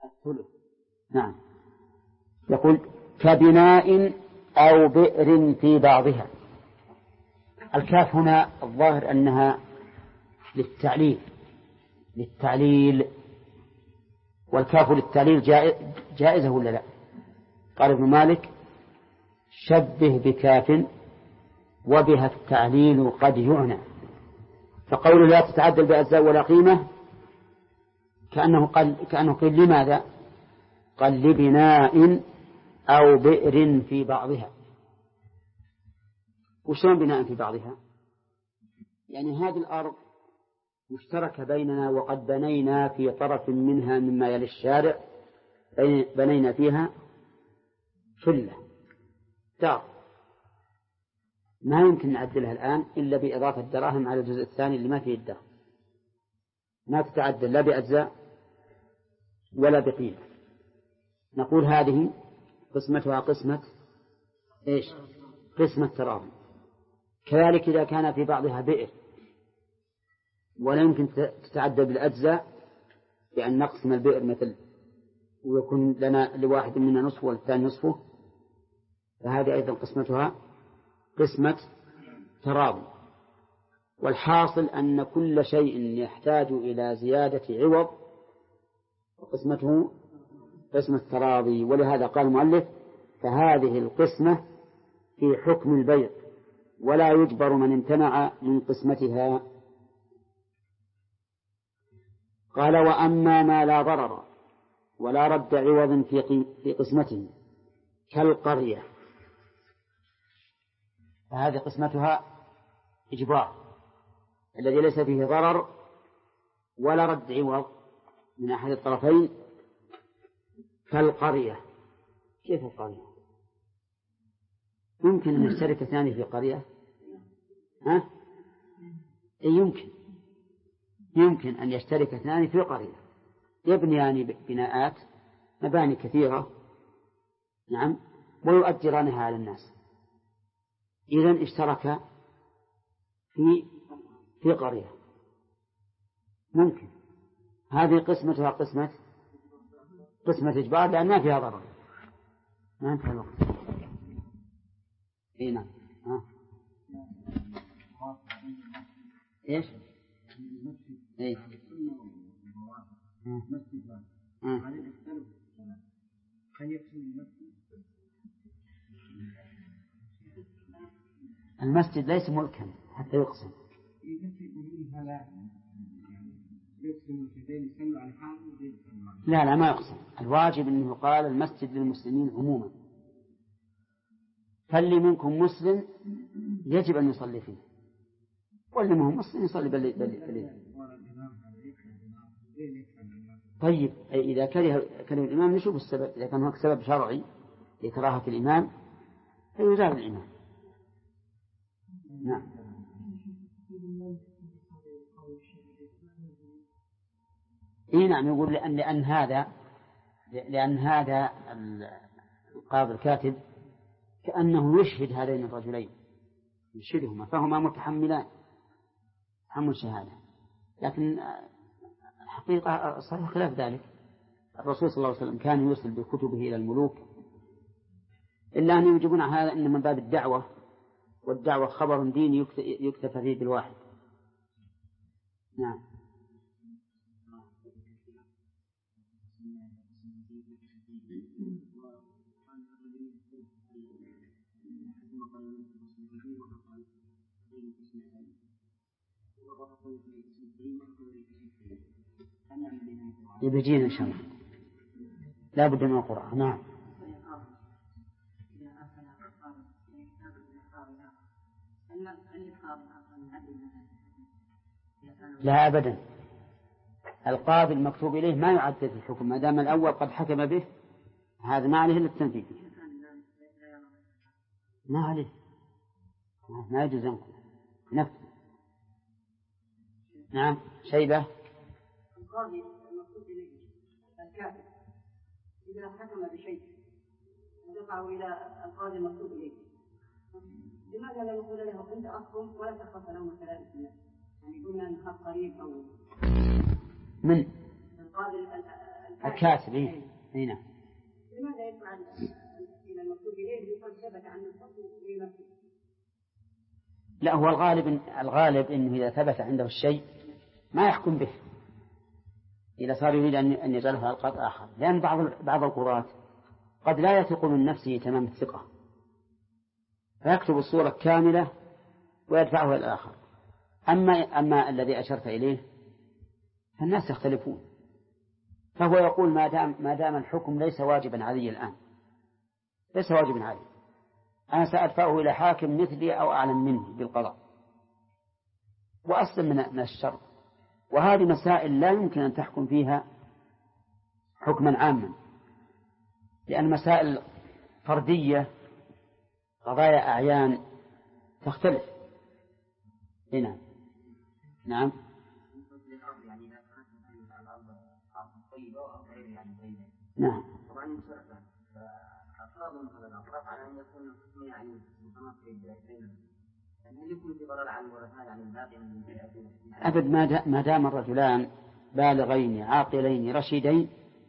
الثلث. نعم. يقول كبناء أو بئر في بعضها. الكاف هنا الظاهر أنها للتعليل، والكاف للتعليل جائزة ولا لا؟ قال ابن مالك شبه بكاف وبها التعليل قد يعنى، فقول لا تتعدل بأجزاء ولا قيمة كأنه قيل لماذا؟ قال لبناء أو بئر في بعضها. وشون بناء في بعضها؟ يعني هذه الأرض مشتركة بيننا، وقد بنينا في طرف منها مما يلي الشارع، بنينا فيها شلة دار، ما يمكن نعدلها الآن إلا بإضافة دراهم على الجزء الثاني اللي ما فيه الدار، ما تتعدل لا بأجزاء ولا بقيمة. نقول هذه قسمتها قسمة إيش؟ قسمة تراضي. كذلك إذا كان في بعضها بئر ولا يمكن تتعدل بالأجزاء، بأن نقسم البئر مثل ويكون لنا لواحد منا نصفه والثاني نصفه، فهذه أيضا قسمتها قسمة تراضي. والحاصل أن كل شيء يحتاج إلى زيادة عوض وقسمته قسمة تراضي. ولهذا قال المؤلف فهذه القسمة في حكم البيع ولا يجبر من امتنع من قسمتها. قال وأما ما لا ضرر ولا رد عوض في قسمته كالقرية، فهذه قسمتها إجبار الذي ليس فيه ضرر ولا رد عوض من أحد الطرفين. كالقرية، كيف القرية؟ يمكن أن يشترك اثنان في قرية؟ يمكن أن يشترك اثنان في قرية يبنيان بناءات مباني كثيرة، نعم، ويؤجرانها على الناس. إذن اشترك في قرية، ممكن هذه قسمتها قسمة إجبار لأن ما فيها ضرر. ما انتهى الوقت. نعم. إيش؟ إيه؟ المسجد ليس ملكا حتى يقسم. لا ما يقسم. الواجب أنه قال المسجد للمسلمين عموما، فاللي منكم مسلم يجب أن يصلي فيه، واللي ما هو مسلم يصلي بالليل. طيب إذا كره الإمام نشوف السبب. إذا كان هناك سبب شرعي لكراهة الإمام فيزال الإمام. نعم. نعم. يقول لأن هذا القاضي الكاتب كأنه يشهد هذين الرجلين، يشهدهما، فهما متحملان تحمل شهادة. لكن الحقيقة صحيح خلاف ذلك. الرسول صلى الله عليه وسلم كان يرسل بكتبه إلى الملوك، إلا أن يجبون على هذا إن من باب الدعوة، والدعوة خبر ديني يكتفى فيه بالواحد. نعم. يبجين إن شاء الله، لا بد من القرآن. نعم. لا أبدا، القاضي المكتوب إليه ما يعدل في الحكم ما دام الأول قد حكم به، هذا ما عليه إلا التنفيذ. ما عليه، ما يجوز نفسه. نعم. شيبة. القاضي المكتوب إليه الكاتب إذا حكم بشيء ودفعه إلى القاضي المكتوب إليه، لماذا لا يقول له أنت أحكم ولا تخاف لهم ثلاثة الناس؟ يعني كنا نخاف قريب أو من الكاتب هنا. لماذا يفعل إلى المكتوب إليه وقد ثبت عن الحكم لنفسه؟ لا، هو الغالب إنه إذا ثبت عنده الشيء ما يحكم به إذا صار يريد أن يجعله على القاضي آخر، لأن بعض القضاة قد لا يثق من نفسه تمام الثقة فيكتب الصورة كاملة ويدفعه إلى الآخر. أما الذي أشرت إليه فالناس يختلفون، فهو يقول ما دام الحكم ليس واجبا علي الآن، ليس واجبا علي، أنا سأدفعه إلى حاكم مثلي أو أعلم منه بالقضاء وأسلم من الشر. وهذه مسائل لا يمكن أن تحكم فيها حكما عاما، لأن مسائل فردية قضايا أعيان تختلف. هنا نعم. نعم. أبد ما دام الرجلان بالغين عاقلين رشيدين،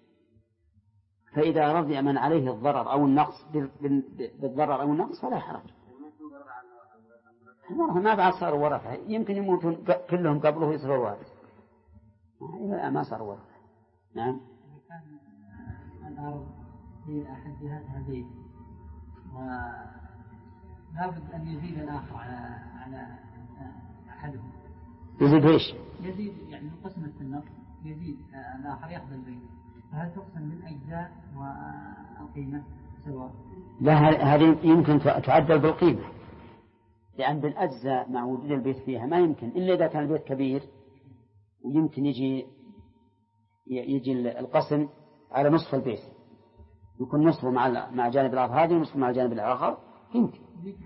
فإذا رضي من عليه الضرر أو النقص بالضرر أو النقص فلا حرج. ما بعد صاروا ورثة، يمكن يموتون كلهم قبله يصيروا وارث، ما صاروا ورثة. نعم. الأرض في أحد جهاتها بيت ولابد أن يزيد الآخر على أحدهم. يزيد إيش؟ يزيد يعني قسمة النصف، يزيد الآخر يأخذ البيت، فهل تقسم بالأجزاء والقيمة سواء؟ لا، هذه يمكن تعدل بالقيمة، لأن بالأجزاء مع وجود البيت فيها ما يمكن إلا إذا كان البيت كبير، ويمكن يجي القسم على نصف البيت، يكون نصفه مع جانب الأرض هذه ونصفه مع الجانب الآخر يمكن.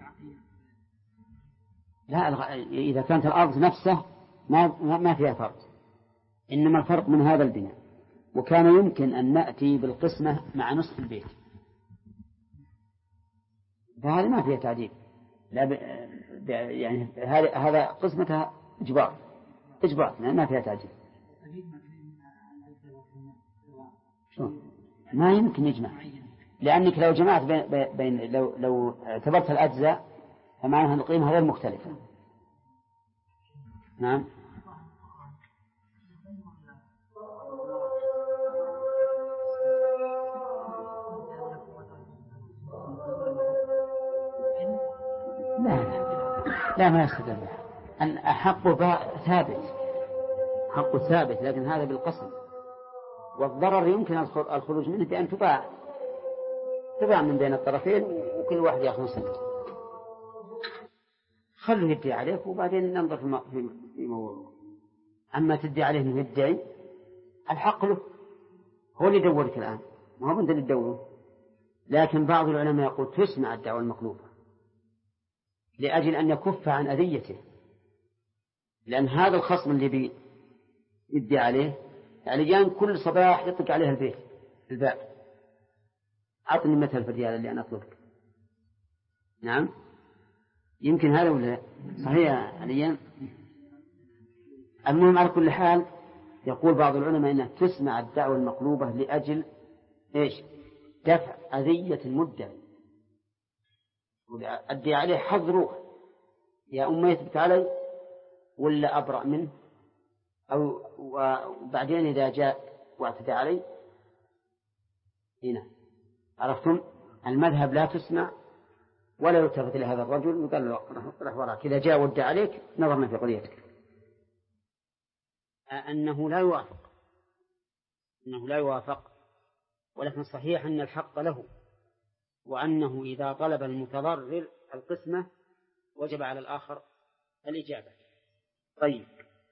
لا، إذا كانت الأرض نفسه ما فيها فرق، إنما الفرق من هذا البناء. وكان يمكن أن نأتي بالقسمة مع نصف البيت، فهذا ما فيها تعديل. لا يعني هذا قسمتها إجبار ما فيها تعديل. ما يمكن يجمع، لأنك لو جمعت بين لو اعتبرت الأجزاء فمعناها القيمة غير مختلفة. نعم. لا ما يستدل أن حق ثابت، لكن هذا بالقسم. والضرر يمكن الخروج منه بأن تباع من بين الطرفين وكل واحد يأخذ سنة. خلوا يدعي عليك وبعدين ننظر في موضوع. أما تدعي عليه أنه يدعي، الحق له، هو اللي يدورك الآن، ما هو أنت اللي تدوره. لكن بعض العلماء يقول تسمع الدعوة المطلوبة لأجل أن يكف عن أذيته، لأن هذا الخصم اللي يدعي عليه يعني جان كل صباح يطلق عليه الباب، أعطني مثل في الريال اللي أنا أطلبك. نعم، يمكن هذا ولا صحيح عليا. المهم على كل حال يقول بعض العلماء إنها تسمع الدعوة المطلوبة لأجل إيش؟ دفع أذية المدعي. أدي عليه حظ روح، يا أمي يثبت علي ولا أبرأ منه، أو وبعدين إذا جاء واعتدى علي. هنا عرفتم المذهب، لا تسمع ولا يلتفت لهذا الرجل وقال له رح وراك، إذا جاء ودى عليك نظرنا في قضيتك. أنه لا يوافق، ولكن صحيح أن الحق له، وأنه إذا طلب المتضرر القسمة وجب على الآخر الإجابة. طيب،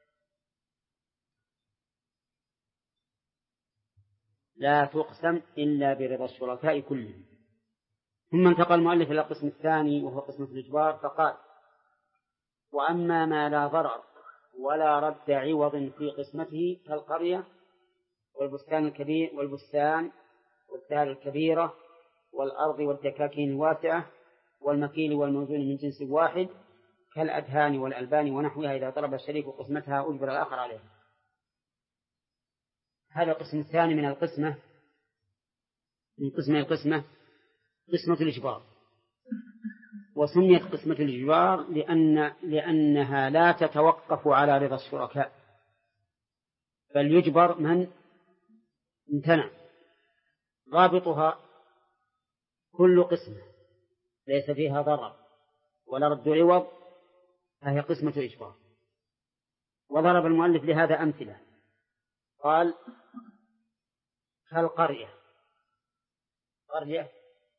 لا تقسم إلا برضا الشركاء كلهم. ثم انتقل المؤلف إلى القسم الثاني وهو قسمة الإجبار، فقال: وأما ما لا ضرر ولا رد عوض في قسمته كالقرية والبستان الكبير والدار الكبيرة والأرض والدكاكين الواسعة والمكيل والموزون من جنس واحد كالأدهان والألبان ونحوها، إذا طلب الشريك قسمتها أجبر الآخر عليها. هذا القسم الثاني من القسمة، من القسمة قسمة الإجبار. وسميت قسمة الإجبار لأنها لا تتوقف على رضا الشركاء، بل يجبر من امتنع. ضابطها كل قسمة ليس فيها ضرر ولا رد عوض فهي قسمة إجبار. وضرب المؤلف لهذا أمثلة، قال كالقرية. قرية،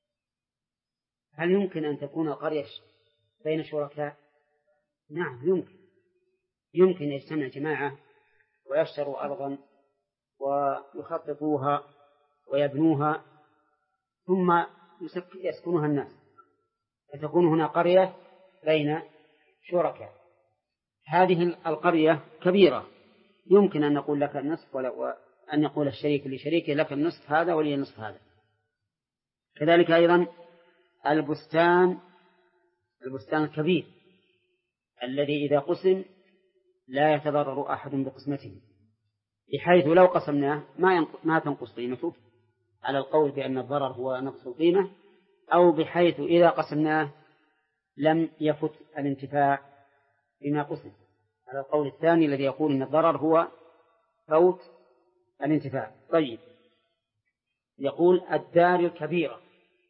هل يمكن أن تكون القرية بين شركاء؟ نعم يمكن يجتمع جماعة ويشتروا أرضا ويخططوها ويبنوها ثم يسكنها الناس، فتكون هنا قرية بين شركاء. هذه القرية كبيرة، يمكن أن نقول لك النصف وأن يقول الشريك لشريكه لك النصف هذا ولي النصف هذا. كذلك أيضا البستان الكبير الذي إذا قسم لا يتضرر أحد بقسمته، بحيث لو قسمناه ما تنقص قيمته على القول بأن الضرر هو نقص القيمة، أو بحيث إذا قسمناه لم يفت الانتفاع بما قسم على القول الثاني الذي يقول أن الضرر هو فوت الانتفاع. طيب، يقول الدار الكبيرة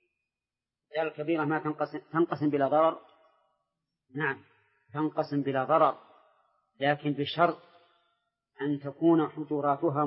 ما تنقسم بلا ضرر. نعم تنقسم بلا ضرر، لكن بشرط أن تكون حجراتها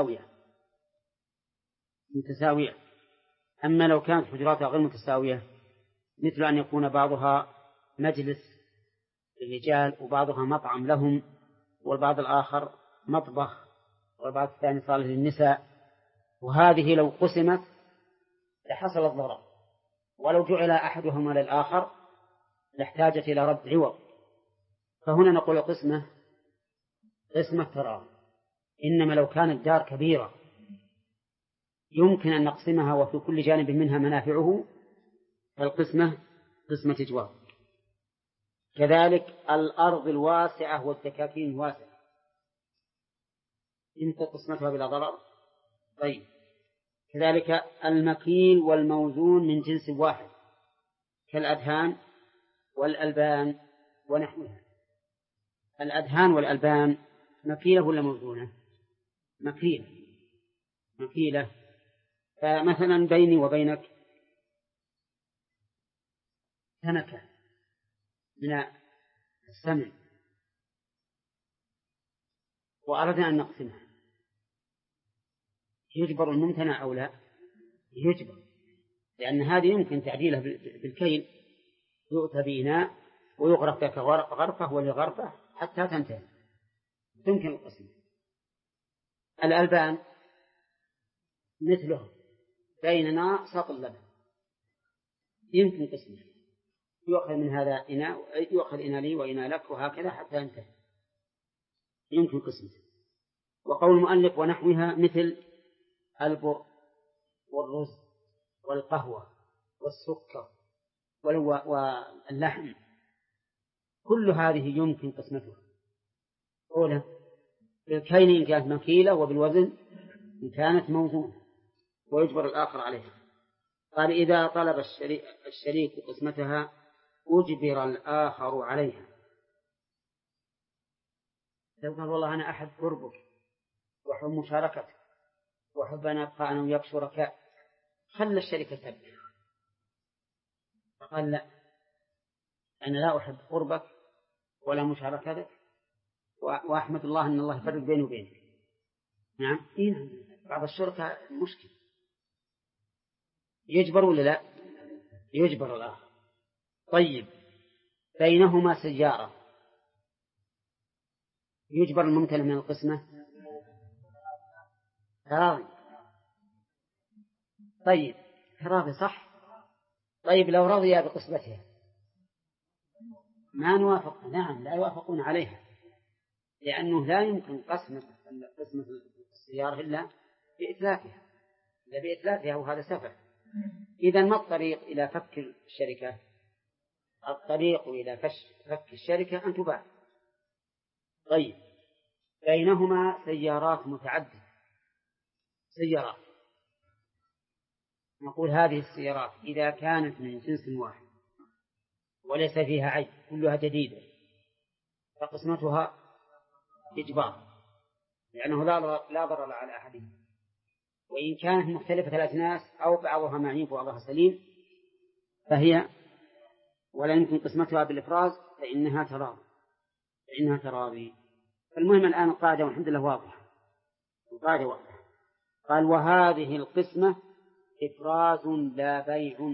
متساوية. أما لو كانت حجراتها غير متساوية، مثل أن يكون بعضها مجلس للرجال وبعضها مطعم لهم والبعض الآخر مطبخ والبعض الثاني صالح للنساء، وهذه لو قسمت لحصل الضرر، ولو جعل أحدهما للآخر لاحتاجت إلى رد عوض. فهنا نقول قسمة تراضي. إنما لو كانت دار كبيرة يمكن أن نقسمها وفي كل جانب منها منافعه، فالقسمة قسمة إجبار. كذلك الأرض الواسعة والدكاكين الواسعة يمكن قسمتها بلا ضرر. طيب، كذلك المكيل والموزون من جنس واحد كالأدهان والألبان ونحوها. الأدهان والألبان مكيلة ولا موزونة؟ مكيلة. فمثلا بيني وبينك تنكة من السمن وأردنا أن نقسمها، يجبر الممتنع أو لا؟ يجبر، لأن هذه يمكن تعديلها بالكيل، يؤتى بإناء ويغرف لك غرفة ولغرفة حتى تنتهي، تمكن القسم. الألبان مثله بيننا سط اللبن، يمكن قسمه، يؤخذ من هذا إناء، يؤخذ إناء لي وإناء لك وهكذا حتى ينتهي، يمكن قسمه. وقول المؤلف ونحوها مثل البر والرز والقهوة والسكر واللحم، كل هذه يمكن قسمتها. أولا بالكيل إن كانت مكيلة، وبالوزن إن كانت موزونة، ويجبر الآخر عليها. قال إذا طلب الشريك قسمتها أجبر الآخر عليها. لو قال والله أنا أحب قربك وأحب مشاركتك وأحب أن أبقى أنا وياك شركاء، خلى الشركة تبقى. فقال لا، أنا لا أحب قربك ولا مشاركتك، وأحمد الله أن الله يفرق بيني وبينك. نعم بعض الشركاء مشكل، يجبر ولا لا؟ يجبر الآخر. طيب، بينهما سيارة يجبر الممتنع من القسمة تراضي. طيب تراضي صح. طيب لو رضي بقسمتها ما نوافق؟ نعم لا يوافقون عليها، لأنه لا يمكن قسمة السيارة إلا بإتلافها وهذا سفه. إذا ما الطريق إلى فك الشركة؟ الطريق إلى فك الشركة أن تباع. طيب بينهما سيارات متعددة سيارات، نقول هذه السيارات إذا كانت من جنس واحد وليس فيها عيب كلها جديدة فقسمتها إجبار، لأنه لا ضرر على أحدهم، وإن كانت مختلفة الأجناس أو بعضها معيب وبعضها سليم فهي ولا يمكن قسمتها بالإفراز فإنها تراضي. المهم الآن القاعدة والحمد لله واضحة، القاعدة واضحة. قال وهذه القسمة إفراز لا بيع.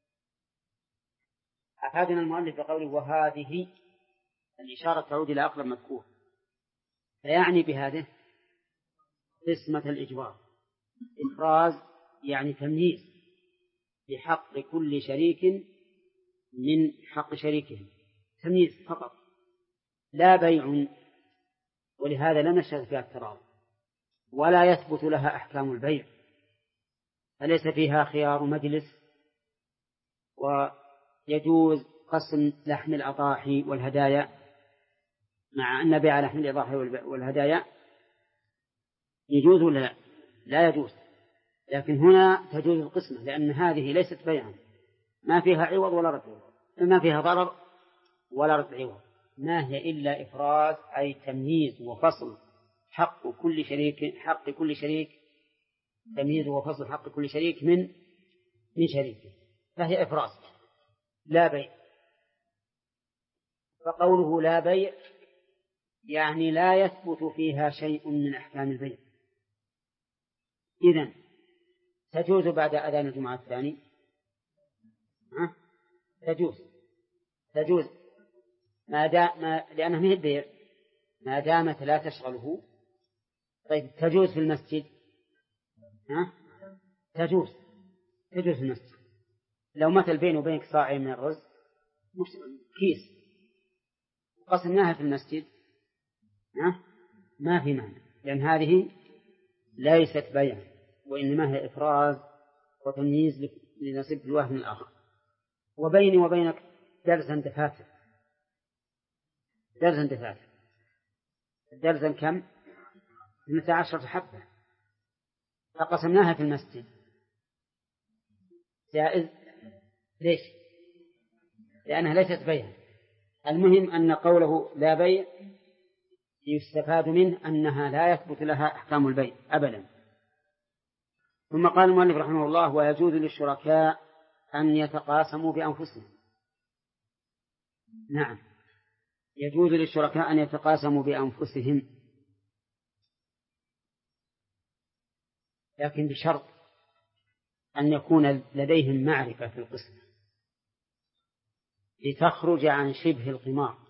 أفادنا المؤلف بقوله وهذه، الإشارة تعود إلى أقرب مذكور، فيعني بهذه قسمة الإجبار. إفراز يعني تمييز بحق كل شريك من حق شريكه، تمييز فقط لا بيع، ولهذا لا نشهد فيها التراضي ولا يثبت لها أحكام البيع، فليس فيها خيار مجلس، ويجوز قسم لحم الأضاحي والهدايا، مع أن بيع لحم الأضاحي والهدايا يجوز ولا لا يجوز، لكن هنا تجوز القسمة لأن هذه ليست بيعا، ما فيها عوض ولا رد عوض، ما فيها ضرر ولا رد عوض، ما هي إلا إفراز أي تمييز وفصل حق كل شريك تمييز وفصل حق كل شريك من شريكه، فهي إفراز لا بيع. فقوله لا بيع يعني لا يثبت فيها شيء من أحكام البيع. إذن تجوز بعد أذان الجمعة الثاني، تجوز لأنها من البيع ما دامت لا تشغله. طيب تجوز في المسجد، تجوز في المسجد، لو مثل بيني وبينك صاع من الرز كيس قسمناها في المسجد ما في معنى، لأن هذه ليست بيع وإنما هي إفراز وتمييز لنصيب الواحد من الآخر. وبيني وبينك درزا دفاتر، درزا كم؟ 12 حبة، فقسمناها في المسجد جائز. ليش؟ لأنها ليست بيع. المهم أن قوله لا بيع يستفاد منه أنها لا يثبت لها أحكام البيع أبدا. ثم قال المؤلف رحمه الله ويجوز للشركاء أن يتقاسموا بأنفسهم. نعم، يجوز للشركاء أن يتقاسموا بأنفسهم، لكن بشرط أن يكون لديهم معرفة في القسم لتخرج عن شبه القمار.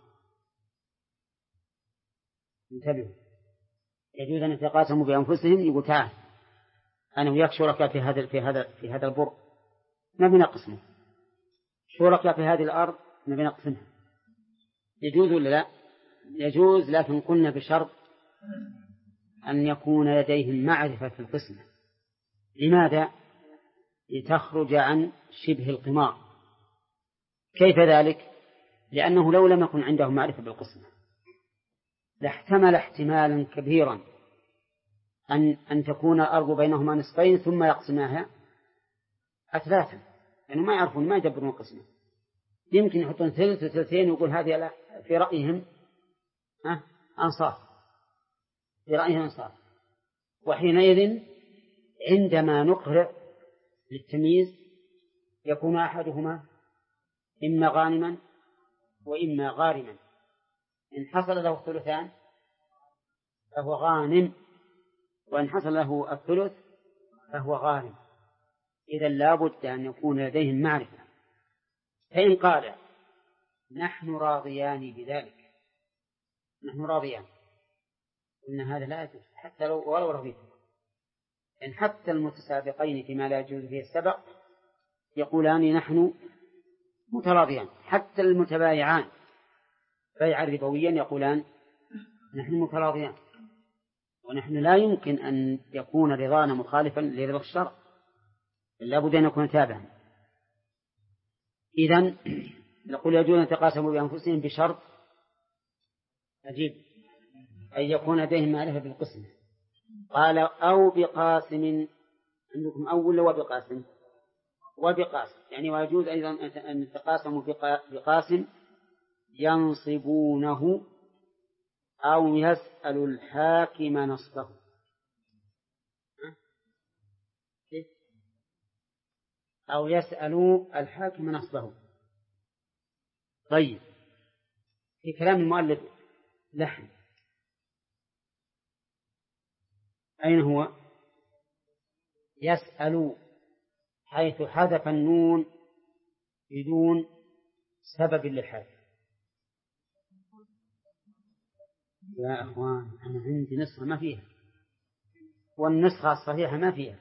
انتبهوا، يجوز أن يتقاسموا بأنفسهم، يقول تعال أنا وياك شركاء في هذا البر ما بنقسمه، شركاء في هذه الأرض ما بنقسمها. يجوز ولا لا؟ يجوز، لكن قلنا بشرط أن يكون لديهم معرفة في القسمة. لماذا؟ لتخرج عن شبه القمار. كيف ذلك؟ لأنه لو لم يكن عندهم معرفة بالقسمة لاحتمل احتمالا كبيرا أن تكون الأرض بينهما نصفين ثم يقسماها أثلاثا، يعني ما يعرفون، ما يدبرون القسمة. يمكن يحطون ثلث وثلثين ويقول هذه في رأيهم أنصاف، في رأيهم أنصاف. وحينئذ عندما نقرأ للتمييز يكون أحدهما إما غانما وإما غارما. إن حصل له الثلثان فهو غانم، وإن حصل له الثلث فهو غارم. إذا لابد أن يكون لديهم معرفة. فإن قال نحن راضيان بذلك، نحن راضيان، إن هذا لا يجوز حتى ولو رضيت. إن حتى المتسابقين فيما لا يجوز فيه السبق يقولان نحن متراضيان، حتى المتبايعان بيعا ربويا يقولان نحن متراضيان. ونحن لا يمكن أن يكون رضانا مخالفا لرضا الشرع، لا بد أن يكون تابعا. إذن نقول يجوز أن يتقاسموا بأنفسهم بشرط عجيب، أن يكون لديهم معرفة بالقسم. قال أو بقاسم، عندكم أو ولا وبقاسم؟ وبقاسم، يعني ويجوز أيضا أن يتقاسموا بقاسم ينصبونه أو يسأل الحاكم نصبه. أو يسأل الحاكم نصبه. طيب، في كلام المؤلف لحن، أين هو؟ يسأل، حيث حذف النون بدون سبب للحذف. يا أخوان، أنا عندي نسخة ما فيها، والنسخة الصحيحة ما فيها.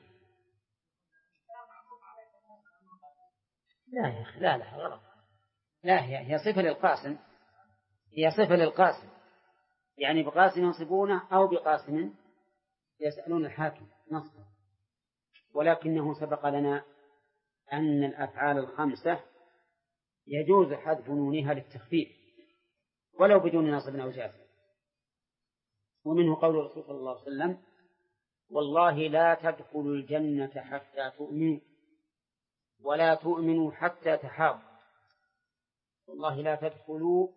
لا يا أخي، لا غلط. لا، هي صفة للقاسم، هي صفة للقاسم، يعني بقاسم ينصبونه أو بقاسم يسألون الحاكم نصبه. ولكنه سبق لنا أن الأفعال الخمسة يجوز حذف نونها للتخفيف ولو بدون نصب أو جازم. ومنه قول الرسول صلى الله عليه وسلم: والله لا تدخلوا الجنة حتى تؤمنوا ولا تؤمنوا حتى تحابوا. والله لا تدخلوا،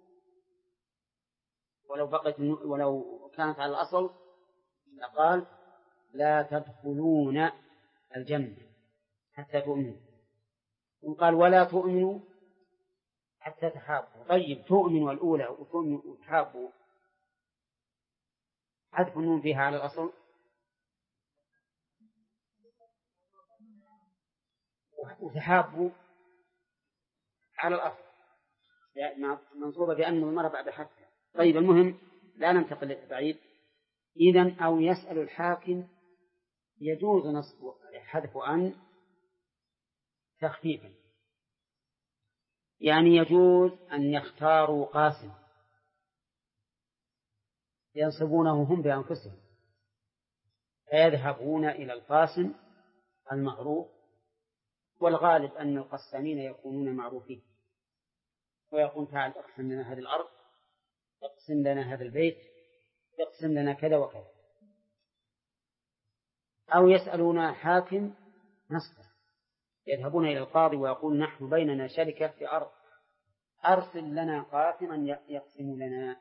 ولو كانت على الأصل لقال لا تدخلون الجنة حتى تؤمنوا، وقال ولا تؤمنوا حتى تحابوا. طيب، تؤمنوا الأولى وتؤمنوا وتحابوا، حذف النون فيها على الأصل، وتحابوا على الأصل منصوبة بأن المرة بعد حذف. طيب، المهم لا ننتقل بعيد. إذن أو يسأل الحاكم يجوز نصب حذف أن تخفيفا، يعني يجوز أن يختاروا قاسم ينصبونه هم بأنفسهم، فيذهبون إلى القاسم المعروف، والغالب أن القسامين يكونون معروفين، ويقول: تعال اقسم لنا هذه الأرض، اقسم لنا هذا البيت، اقسم لنا كذا وكذا. أو يسألون حاكم نصبه، يذهبون إلى القاضي ويقول: نحن بيننا شركة في أرض، أرسل لنا قاسما يقسم لنا.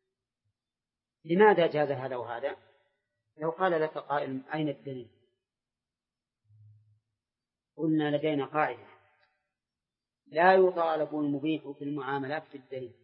لماذا جاز هذا وهذا؟ لو قال لك قائل: أين الدليل؟ قلنا لدينا قاعدة: لا يطالب المبيح في المعاملات بالدليل.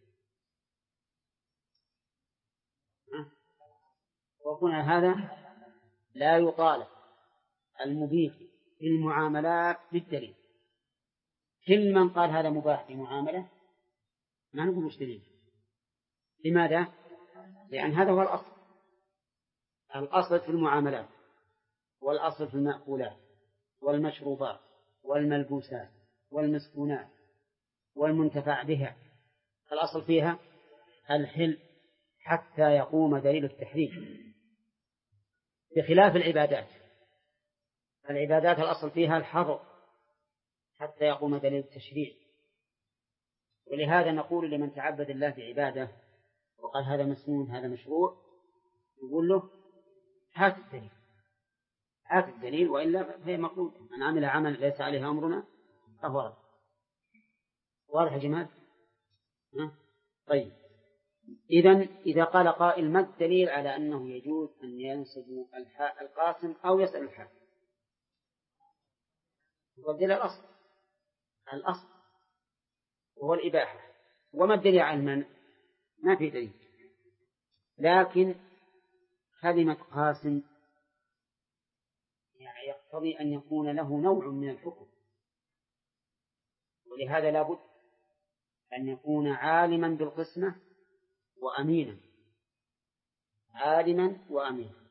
وقلنا هذا لا يطالب المبيح في المعاملات بالدليل. كل من قال هذا مباح في معاملة ما نقول مش دليل. لماذا؟ لأن هذا هو الأصل. الأصل في المعاملات، والأصل في المأكولات والمشروبات والملبوسات والمسكونات والمنتفع بها، الأصل فيها الحل حتى يقوم دليل التحريم، بخلاف العبادات. العبادات الأصل فيها الحظر حتى يقوم دليل التشريع. ولهذا نقول لمن تعبد الله بعبادة وقال هذا مسنون هذا مشروع، يقول له: هات الدليل، هات الدليل، وإلا فهي مقول: من عمل عمل ليس عليه أمرنا فهو رد. واضح يا جماعة؟ طيب، إذا قال قائل: ما الدليل على أنه يجوز أن ينصب القاسم أو يسأل الحاكم؟ والدليل الأصل وهو الإباحة. وما الدليل على المنع؟ ما في دليل، لكن كلمة قاسم يعني يقتضي أن يكون له نوع من الحكم، ولهذا لا بد أن يكون عالما بالقسمة وأمينا، عالما وأمينا.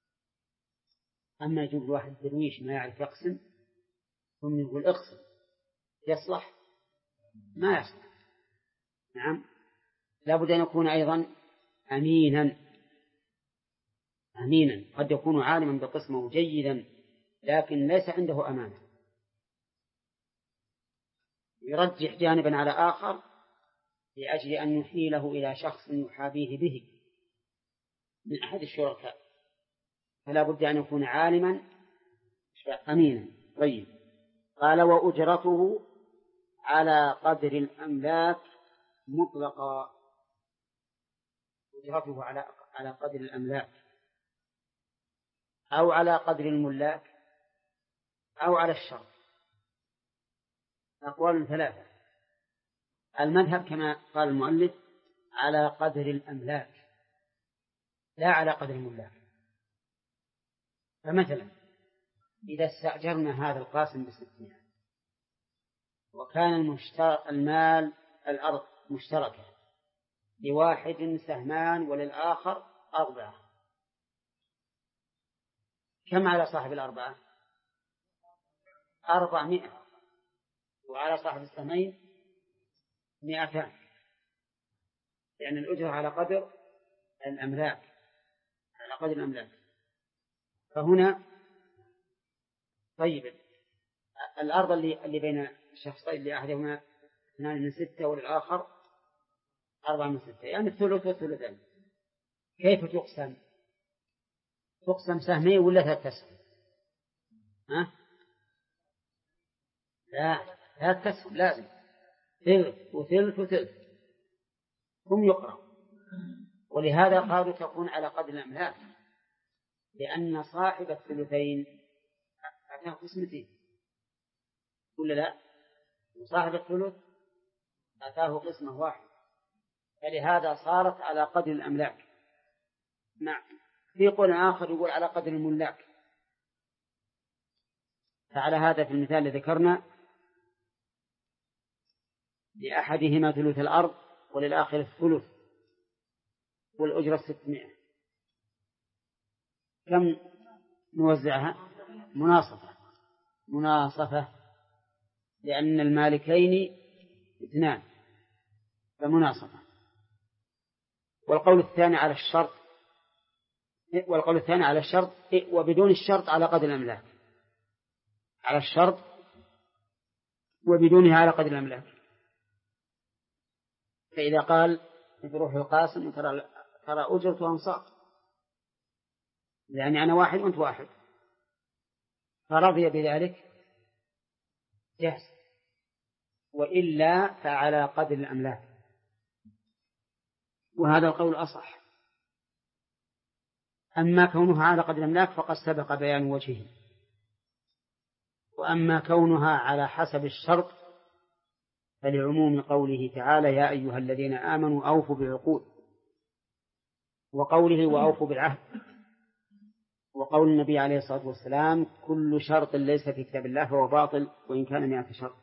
أما يجب واحد درويش ما يعرف يقسم ثم يقول اقسم، يصلح؟ ما يصلح. نعم، لا بد أن يكون أيضا أمينا. قد يكون عالما بالقسمة جيدا لكن ليس عنده أمانة، يرجح جانبا على آخر لأجل أن يحيله إلى شخص يحابيه به من أحد الشركاء، فلا بد أن يكون عالما أمينا. طيب، قال وأجرته على قدر الأملاك مطلقا. أجرته على قدر الأملاك أو على قدر الملاك أو على الشرط. أقوال ثلاثة. المذهب كما قال المؤلف على قدر الأملاك لا على قدر الملاك. فمثلا إذا استأجرنا هذا القاسم ب600 وكان الأرض مشتركة لواحد سهمان وللآخر 4، كم على صاحب 4؟ 400، وعلى صاحب السهمين 200، لأن الأجرة على قدر الأملاك، على قدر الأملاك. فهنا طيب الأرض اللي بين الشخصين لأحدهما 2 من 6 وللآخر 4 من 6، يعني الثلث والثلثين. كيف تقسم؟ تقسم سهمين ولا 3 أسهم؟ لا، 3 أسهم لازم، ثلث وثلث وثلث، هم يقرأ. ولهذا قالوا تكون على قدر الأملاك، لأن صاحب الثلثين أتاه قسمتين ولا لا؟ وصاحب الثلث أتاه قسمة واحد، فلهذا صارت على قدر الأملاك. نعم. في قول آخر يقول على قدر الملاك. فعلى هذا في المثال الذي ذكرنا لأحدهما ثلث الأرض وللآخر الثلث والأجرة 600، كم نوزعها؟ مناصفة، لأن المالكين 2 فمناصفة. والقول الثاني على الشرط، وبدون الشرط على قدر الأملاك، على الشرط وبدونها على قدر الأملاك. فإذا قال بروح القاسم ترى أجرة أنصاف، يعني أنا واحد وأنت واحد، فرضي بذلك جاز، وإلا فعلى قدر الأملاك. وهذا القول أصح. أما كونها على قدر الأملاك فقد سبق بيان وجهه، وأما كونها على حسب الشرط فلعموم قوله تعالى يا أيها الذين آمنوا أوفوا بالعقود، وقوله وأوفوا بالعهد، وقول النبي عليه الصلاة والسلام كل شرط ليس في كتاب الله فهو باطل وإن كان 100 شرط،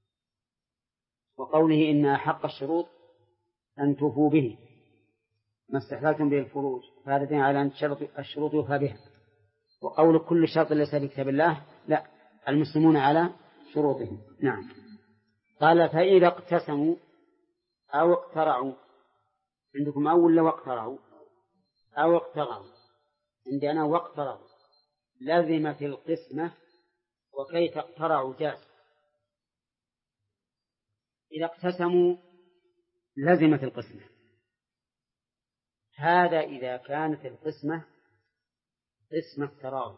وقوله إن أحق الشروط أن توفوا به ما استحللتم به الفروج، فهذا دين على أن الشروط يوفى بها. وقول كل شرط ليس في كتاب الله لا، المسلمون على شروطهم. نعم. قال فإذا اقتسموا أو اقترعوا، عندكم أول واقترعوا أو اقترعوا، عندي أنا واقترعوا لزمت القسمة، وكيف اقترعوا جاز. إذا اقتسموا لزمت القسمة، هذا إذا كانت القسمة قسمة تراضي.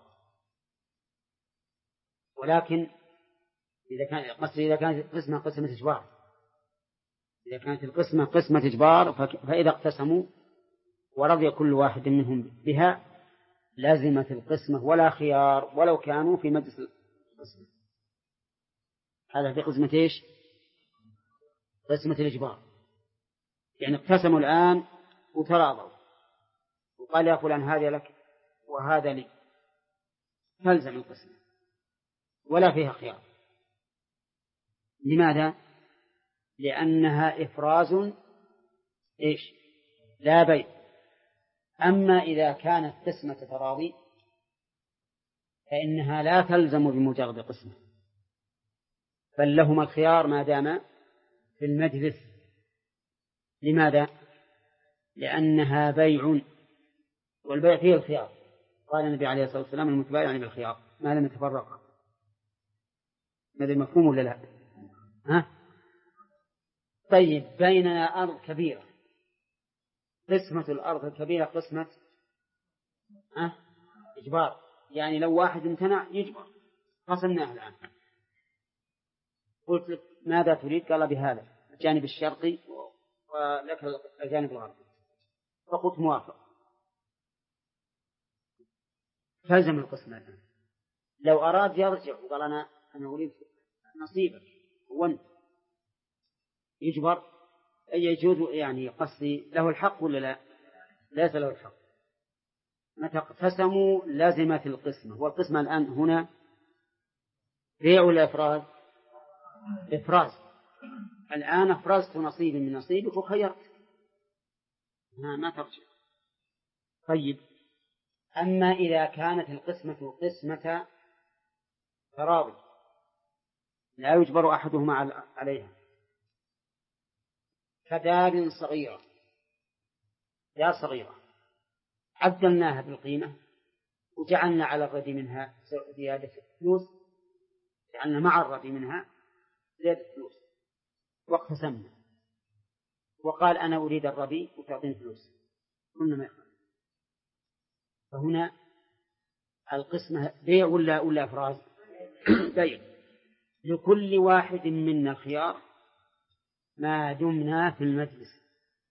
ولكن إذا كانت القسمة قسمة إجبار، إذا كانت القسمة قسمة إجبار فإذا اقتسموا ورضي كل واحد منهم بها لازمت القسمة ولا خيار ولو كانوا في مجلس القسمة. هذا في قسمة إيش؟ قسمة الإجبار. يعني اقتسموا الآن وتراضوا وقال يا فلان هذا لك وهذا لي، تلزم القسمة ولا فيها خيار. لماذا؟ لأنها إفراز إيش؟ لا بيع. أما إذا كانت قسمة تراضي فإنها لا تلزم بمجرد قسمة، بل لهما الخيار ما دام في المجلس. لماذا؟ لأنها بيع، والبيع فيه الخيار. قال النبي عليه الصلاة والسلام المتبايعان بالخيار ما لم يتفرقا. هذا مفهوم ولا لا؟ طيب بيننا أرض كبيرة، قسمة الأرض الكبيرة قسمة إجبار، يعني لو واحد امتنع يجبر. قسمناه الآن، قلت لك ماذا تريد؟ قال بهذا الجانب الشرقي ولك الجانب الغربي، فقلت موافق، فلزم القسمة الآن. لو أراد يرجع وقال أنا أريد نصيبك وأنت، يجبر؟ يجوز يعني قصدي له الحق ولا لا؟ ليس له الحق. متى اقتسموا لازمت القسمة. والقسمة الآن هنا بيع ولا إفراز؟ إفراز. الآن أفرزت نصيبي من نصيبك وخيرت، ما ترجع. طيب، أما إذا كانت القسمة قسمة تراضي لا يجبر أحدهما عليها، كدار صغيرة، دار صغيرة عدلناها بالقيمة وجعلنا على الرد منها زيادة فلوس، جعلنا مع الرد منها زيادة فلوس واقتسمنا، وقال أنا أريد الربي وتعطيني فلوس، قلنا ما يخالف. فهنا القسمة بيع ولا إفراز؟ بيع. لكل واحد منا الخيار ما دمنا في المجلس.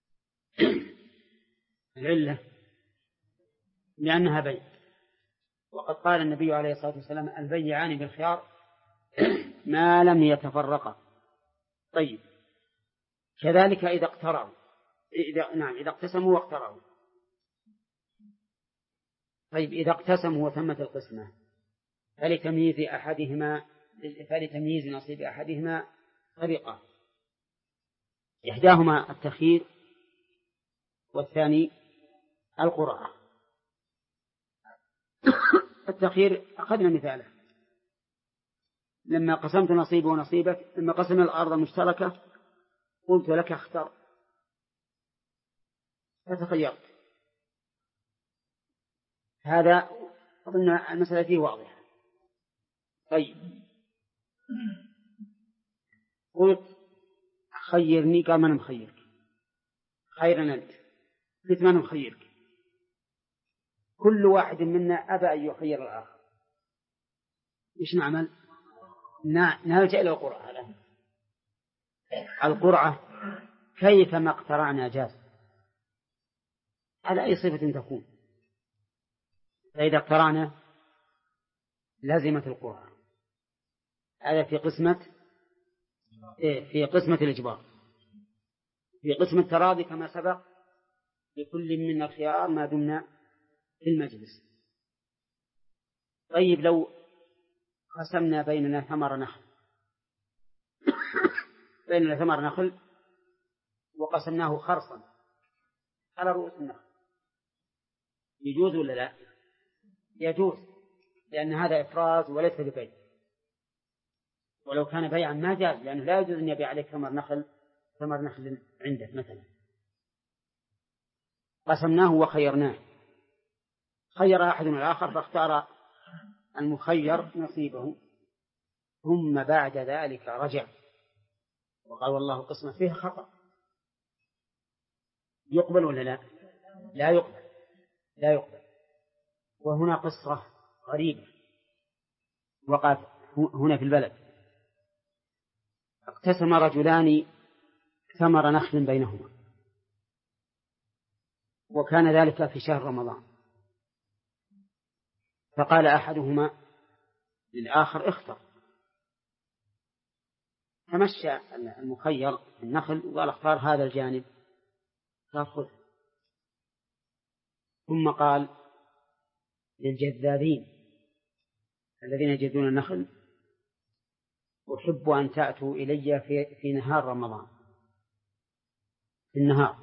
العلة لأنها بيع، وقد قال النبي عليه الصلاة والسلام البيعان بالخيار ما لم يتفرقا. طيب، كذلك إذا اقترعوا، إذا اقتسموا واقترعوا. طيب، إذا اقتسموا وتمت القسمة فلتمييز نصيب أحدهما طريقة، إحداهما التخيير والثاني القرعة. التخيير أخذنا مثاله لما قسمت نصيبه ونصيبك، لما قسم الأرض المشتركة قلت لك اختر فتخيرت. هذا أظن المسألة فيه واضحة. طيب، قلت خيرني، قال من مخيرك؟ خيرا أنت. قلت من مخيرك؟ كل واحد منا أبى أن يخير الآخر. إيش نعمل؟ نلجأ إلى القرعة. القرعة كيفما اقترعنا جاز، على أي صفة تكون. فإذا اقترعنا لازمت القرعة. هذا في قسمة الإجبار. في قسمة التراضي كما سبق لكل منا الخيار ما دمنا في المجلس. طيب، لو قسمنا بيننا ثمر نخل وقسمناه خرصا على رؤوس النخل، يجوز ولا لا؟ يجوز، لأن هذا إفراز وليس ببيع. ولو كان بيعا ما جاز، لأنه لا يجوز أن يبيع عليك ثمر نخل عندك مثلا. قسمناه وخيرناه، خير أحدنا الآخر فاختار المخير نصيبه، ثم بعد ذلك رجع وقال والله القسمة فيها خطأ، يقبل ولا لا؟ لا يقبل. وهنا قصة غريبة وقعت هنا في البلد. اقتسم رجلان ثمر نخل بينهما، وكان ذلك في شهر رمضان، فقال أحدهما للآخر اختر، فمشى المخير في النخل وقال اختار هذا الجانب، فأخذ. ثم قال للجذابين الذين يجذون النخل أحب أن تأتوا إلي في نهار رمضان، في النهار.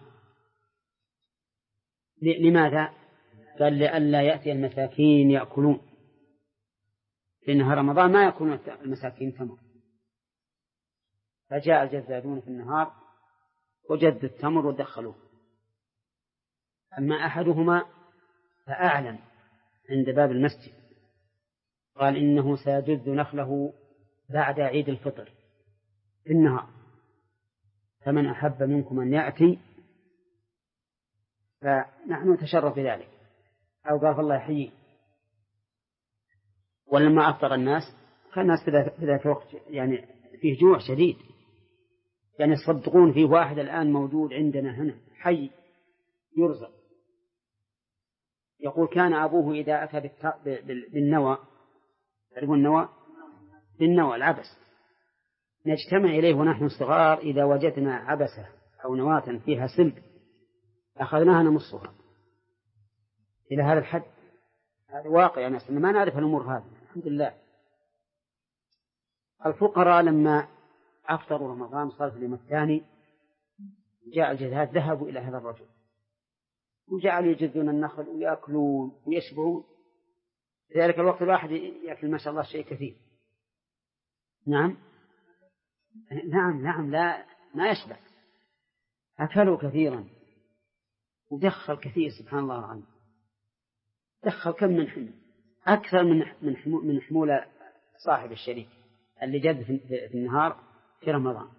لماذا؟ قال لئلا يأتي المساكين يأكلون، في نهار رمضان ما يأكلون المساكين تمر. فجاء الجذابون في النهار وجد التمر ودخلوه. أما أحدهما فأعلن عند باب المسجد قال إنه سيجذ نخله بعد عيد الفطر في النهار، فمن أحب منكم أن يأتي فنحن نتشرف بذلك. أو قال فالله يحييه ولما أفطر الناس كان الناس في ذاك الوقت يعني فيه جوع شديد، يعني يصدقون فيه واحد الآن موجود عندنا هنا حي يرزق، يقول كان أبوه إذا أتى بالنوى، تعرفون النوى؟ بالنوى العبس، نجتمع إليه ونحن صغار إذا وجدنا عبسة أو نواة فيها سلب أخذناها نمصها إلى هذا الحد. هذا واقع يا ناس، ما نعرف الأمور هذه الحمد لله. الفقراء لما أفطروا رمضان صار في اليوم الثاني جاء الجزات ذهبوا إلى هذا الرجل وجعلوا يجذون النخل ويأكلون ويشبعون. في ذلك الوقت الواحد يأكل ما شاء الله شيء كثير. نعم لا ما يشبع، أكلوا كثيرا ودخل كثير سبحان الله عنه، دخل كم من حمل أكثر من حمولة صاحب الشريك اللي جد في النهار في رمضان.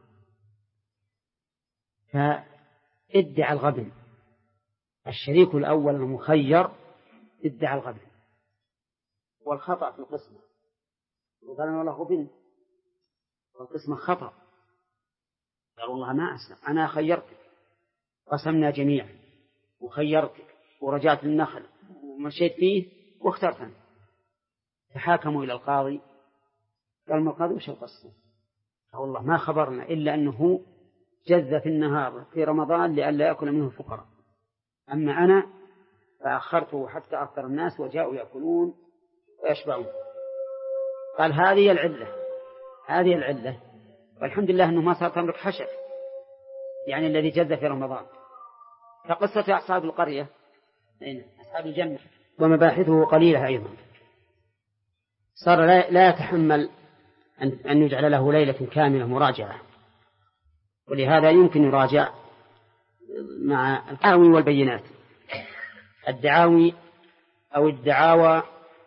فادعى الغبن، الشريك الأول المخير ادعى الغبن والخطأ في القسمة، وقال له غبن والقسمة خطأ، قال والله ما أسلم أنا خيرتك، قسمنا جميعا وخيرتك ورجعت للنخل ومشيت فيه واخترت أنت. تحاكموا إلى القاضي، قال القاضي وش القصة؟ قال والله ما خبرنا إلا أنه جذ في النهار في رمضان لئلا يأكل منه الفقراء، أما أنا فأخرته حتى أفطر الناس وجاءوا يأكلون ويشبعون. قال هذه العلة والحمد لله أنه ما صار تملك حشف، يعني الذي جذ في رمضان. فقصة أصحاب القرية أصحاب الجنة ومباحثه قليلة أيضا، صار لا يتحمل أن يجعل له ليلة كاملة مراجعة، ولهذا يمكن يراجع مع الدعاوي والبينات. الدعاوي أو الدعاوى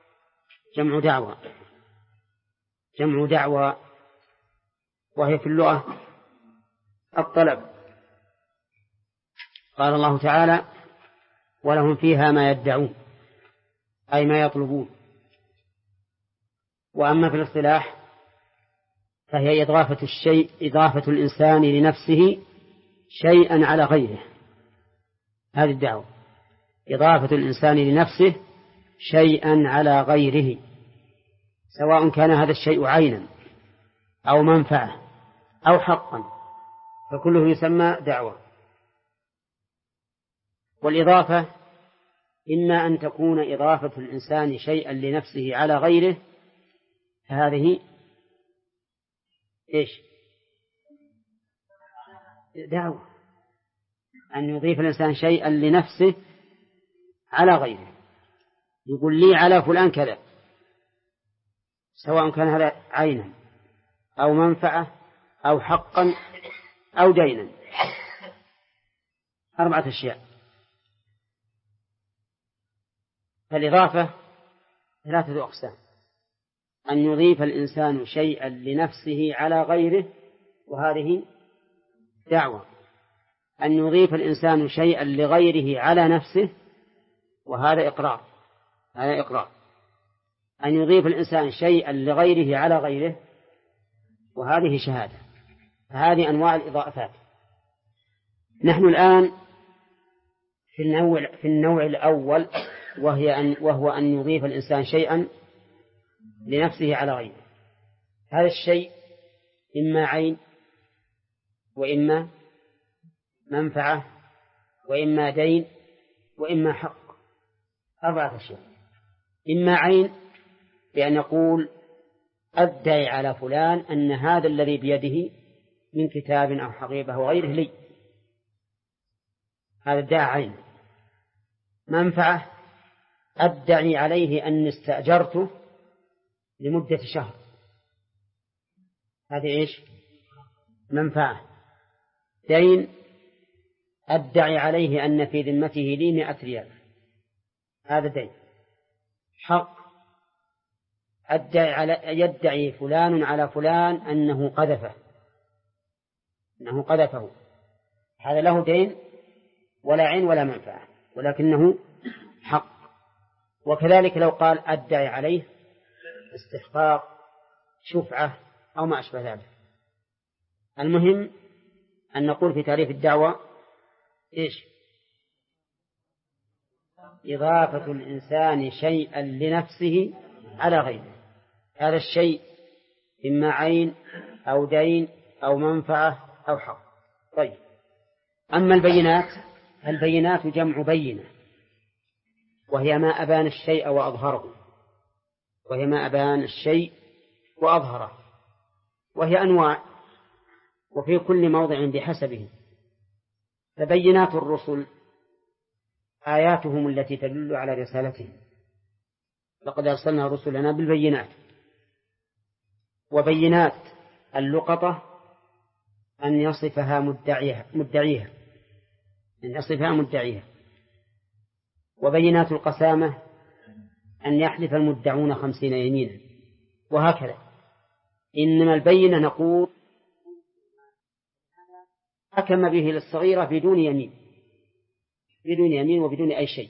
جمع دعوى، وهي في اللغة الطلب. قال الله تعالى ولهم فيها ما يدعون أي ما يطلبون. وأما في الاصطلاح فهي إضافة الإنسان لنفسه شيئا على غيره. هذه الدعوة إضافة الإنسان لنفسه شيئا على غيره، سواء كان هذا الشيء عينا أو منفعة أو حقا، فكله يسمى دعوة. والإضافة إما أن تكون إضافة الإنسان شيئا لنفسه على غيره، هذه إيش؟ دعوة، أن يضيف الإنسان شيئا لنفسه على غيره، يقول لي على فلان كذا، سواء كان هذا عينا أو منفعة أو حقا أو دينا. 4 أشياء. فالإضافة 3 أقسام: أن يضيف الإنسان شيئا لنفسه على غيره، وهذه دعوة. أن يضيف الإنسان شيئا لغيره على نفسه، وهذا إقرار. أن يضيف الإنسان شيئا لغيره على غيره، وهذه شهادة. هذه أنواع الإضافات. نحن الآن في النوع الأول، وهو أن يضيف الإنسان شيئا لنفسه على غيره. هذا الشيء إما عين وإما منفعة وإما دين وإما حق. 4 أشياء. إما عين بأن يقول أدعي على فلان أن هذا الذي بيده من كتاب أو حقيبة وغيره لي، هذا ادعاء عين. منفعة أدعي عليه أن استأجرته لمدة شهر، هذه إيش؟ منفعة. دين أدعي عليه أن في ذمته لي 100 ريال، هذا دين. حق يدعي فلان على فلان أنه قذفه، هذا له دين ولا عين ولا منفعة، ولكنه حق. وكذلك لو قال أدعي عليه استحقاق، شفعة أو ما أشبه ذلك. المهم أن نقول في تعريف الدعوة إيش؟ إضافة الإنسان شيئا لنفسه على غيره. هذا الشيء إما عين أو دين أو منفعة أو حق. طيب، أما البينات جمع بينة، وهي ما أبان الشيء وأظهره، وهي أنواع، وفي كل موضع بحسبه. فبينات الرسل آياتهم التي تدل على رسالتهم، لقد أرسلنا رسلنا بالبينات. وبينات اللقطة أن يصفها مدعيها. وبينات القسامة أن يحلف المدعون 50 يمينا، وهكذا. إنما البينة نقول حكم به للصغيرة بدون يمين وبدون أي شيء،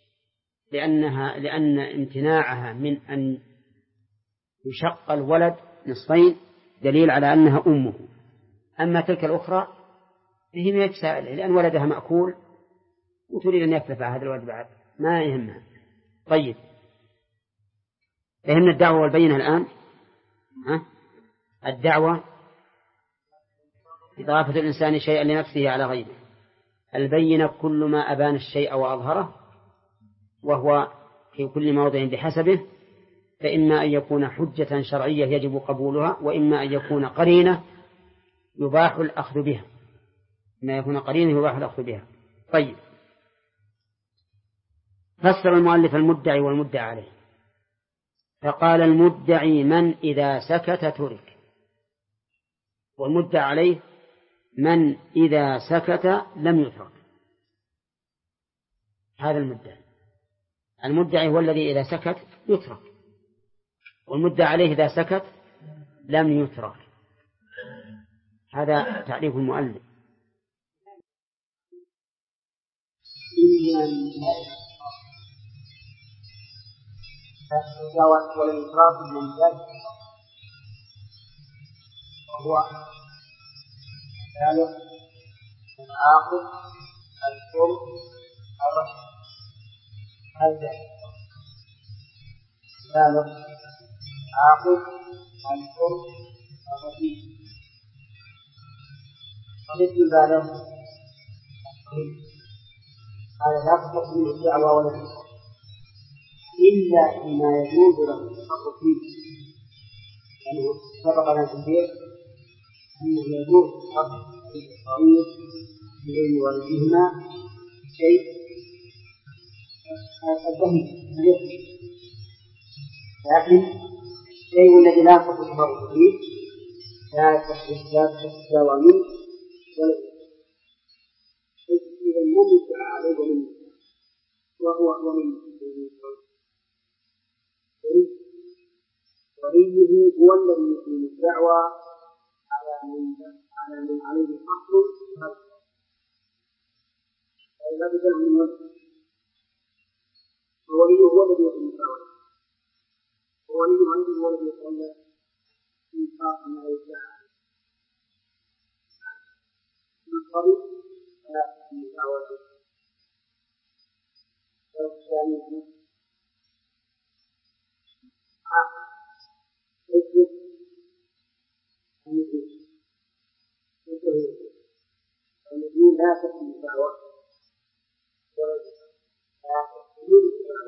لأن امتناعها من أن يشق الولد نصفين دليل على أنها أمه. أما تلك الأخرى فهي ما يتساءل، لأن ولدها مأكول وتريد أن يكلف هذا الولد بعد، ما يهمها. طيب، فهمنا الدعوة والبينة الآن. الدعوة إضافة الإنسان شيئا لنفسه على غيره. البينة كل ما أبان الشيء وأظهره، وهو في كل موضع بحسبه، فإما أن يكون حجة شرعية يجب قبولها، وإما أن يكون قرينة يباح الأخذ بها. طيب، فسر المؤلف المدعي والمدعى عليه، فقال: المدعي من إذا سكت ترك، والمدعى عليه من إذا سكت لم يترك. هذا المدعي هو الذي إذا سكت يترك، والمدعى عليه إذا سكت لم يترك. هذا تعريف المؤلف. والإنصراف من ذلك وهو ذلك العاقل الحر الرشد. ذلك العاقل الحر الرشيد. ومثل ذلك هذا لا تستقبل الدعوة ولا تستقبل إلا فيما يجوز له التصرف فيه، لأنه سبق لنا كثير أنه يجوز التصرف في الصغير بغير والدهما شيء الدهي، لكن الشيء الذي لا يصح التصرف فيه لا تستوى منه ولا إذا لم يدعى عليه منه، وهو من وليه هو الذي يقيم الدعوة على من عليه حق فإذا بدأ من وجه، ووليه هو الذي يقيم الدعوة، ووليه هو الذي يتولى إنفاق ما يدعى من قبل لا تقيم الدعوة. والثاني الذي لا تكون دعوة ولا تكون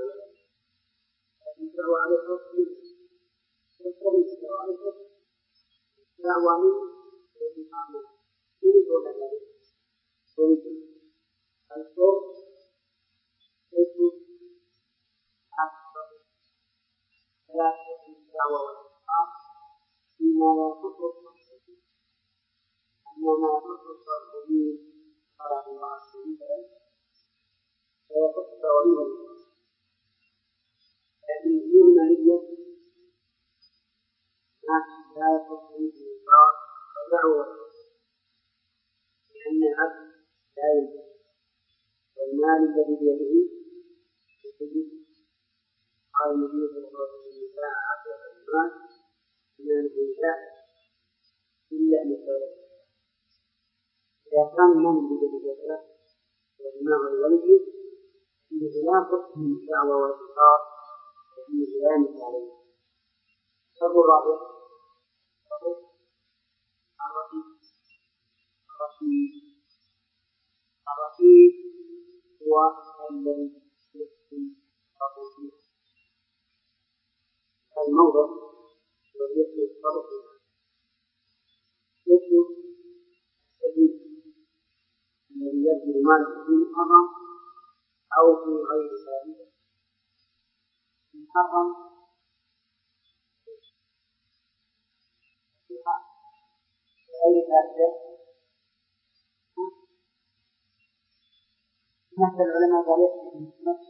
دعوة على الرسل والطريق على الرسل دعوة من الإمام يريد ولا لا يريد الصوت يريد أكثر لا تكون دعوة والإمام فيما لا تكون إنما يخص الدين على الله سبيلا ويخص وليه، لكن الدين المالية لا يخص الإنفاق ودعوة، لأن العبد لا يملك، والمال الذي بيده يجب. قال النبي صلى الله عليه وسلم: إذا كان من بجد والإمام الولي إنه لا قسم الدعوة والإقرار وإنه لا يمت عليه. الشرط الرابع الرشيد هو الذي يسكن فيه الموضع الذي يسكن فيه يسكن السبيل الذي يبذل ماله في محرم أو في غير ذلك. محرم غير ذلك مثل العلماء قال يكفي نفس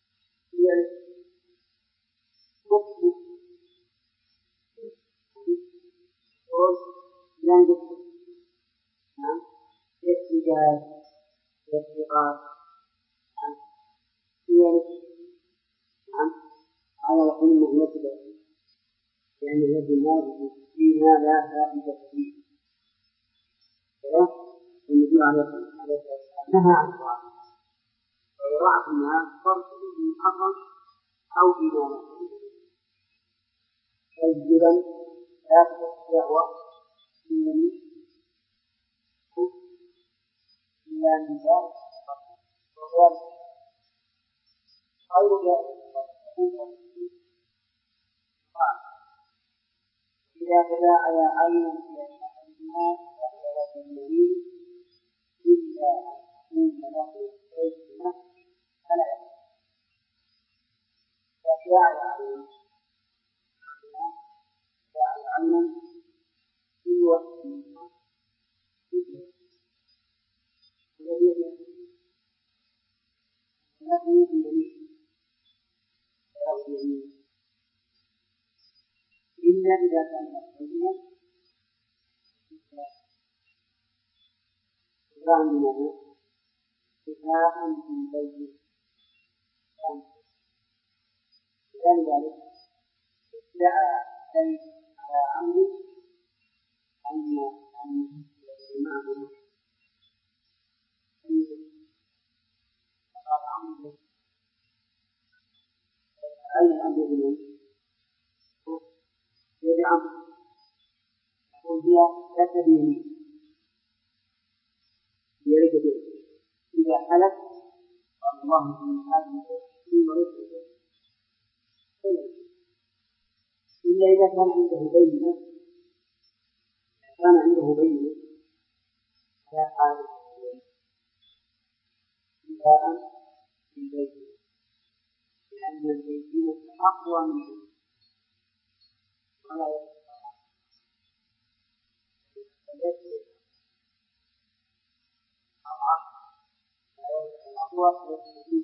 ينقص احتجاج افتقار على يقول انه يتبع لأن يد المال فيما لا فائدة فيه. النبي عليه الصلاة والسلام نهى عن الضرر وإضاعة المال فرق محرم أو فيما لا فائدة فيجبا لا تستطيع إلا من ذلك وذلك غير ذلك إذا تداعي عين في أحدهما فهو الدليل إلا أن يكون له بينة فلا يحصل. تداعي عين في وقت منها الذي نبي النبي إلا إذا كان مقصودا ظاهره شفاء من بين ذلك ادعى زيد على عمرو أن الإمام فقال عمرو أين أبي إليه يدعم يقول هي لا تبيني بيرك به إذا حلف قال الله في هذه ورثه إلا إذا كان عنده بينة لا حال إذا في بينة لأن البينة أقوى منه ولا يستطيع الأقوى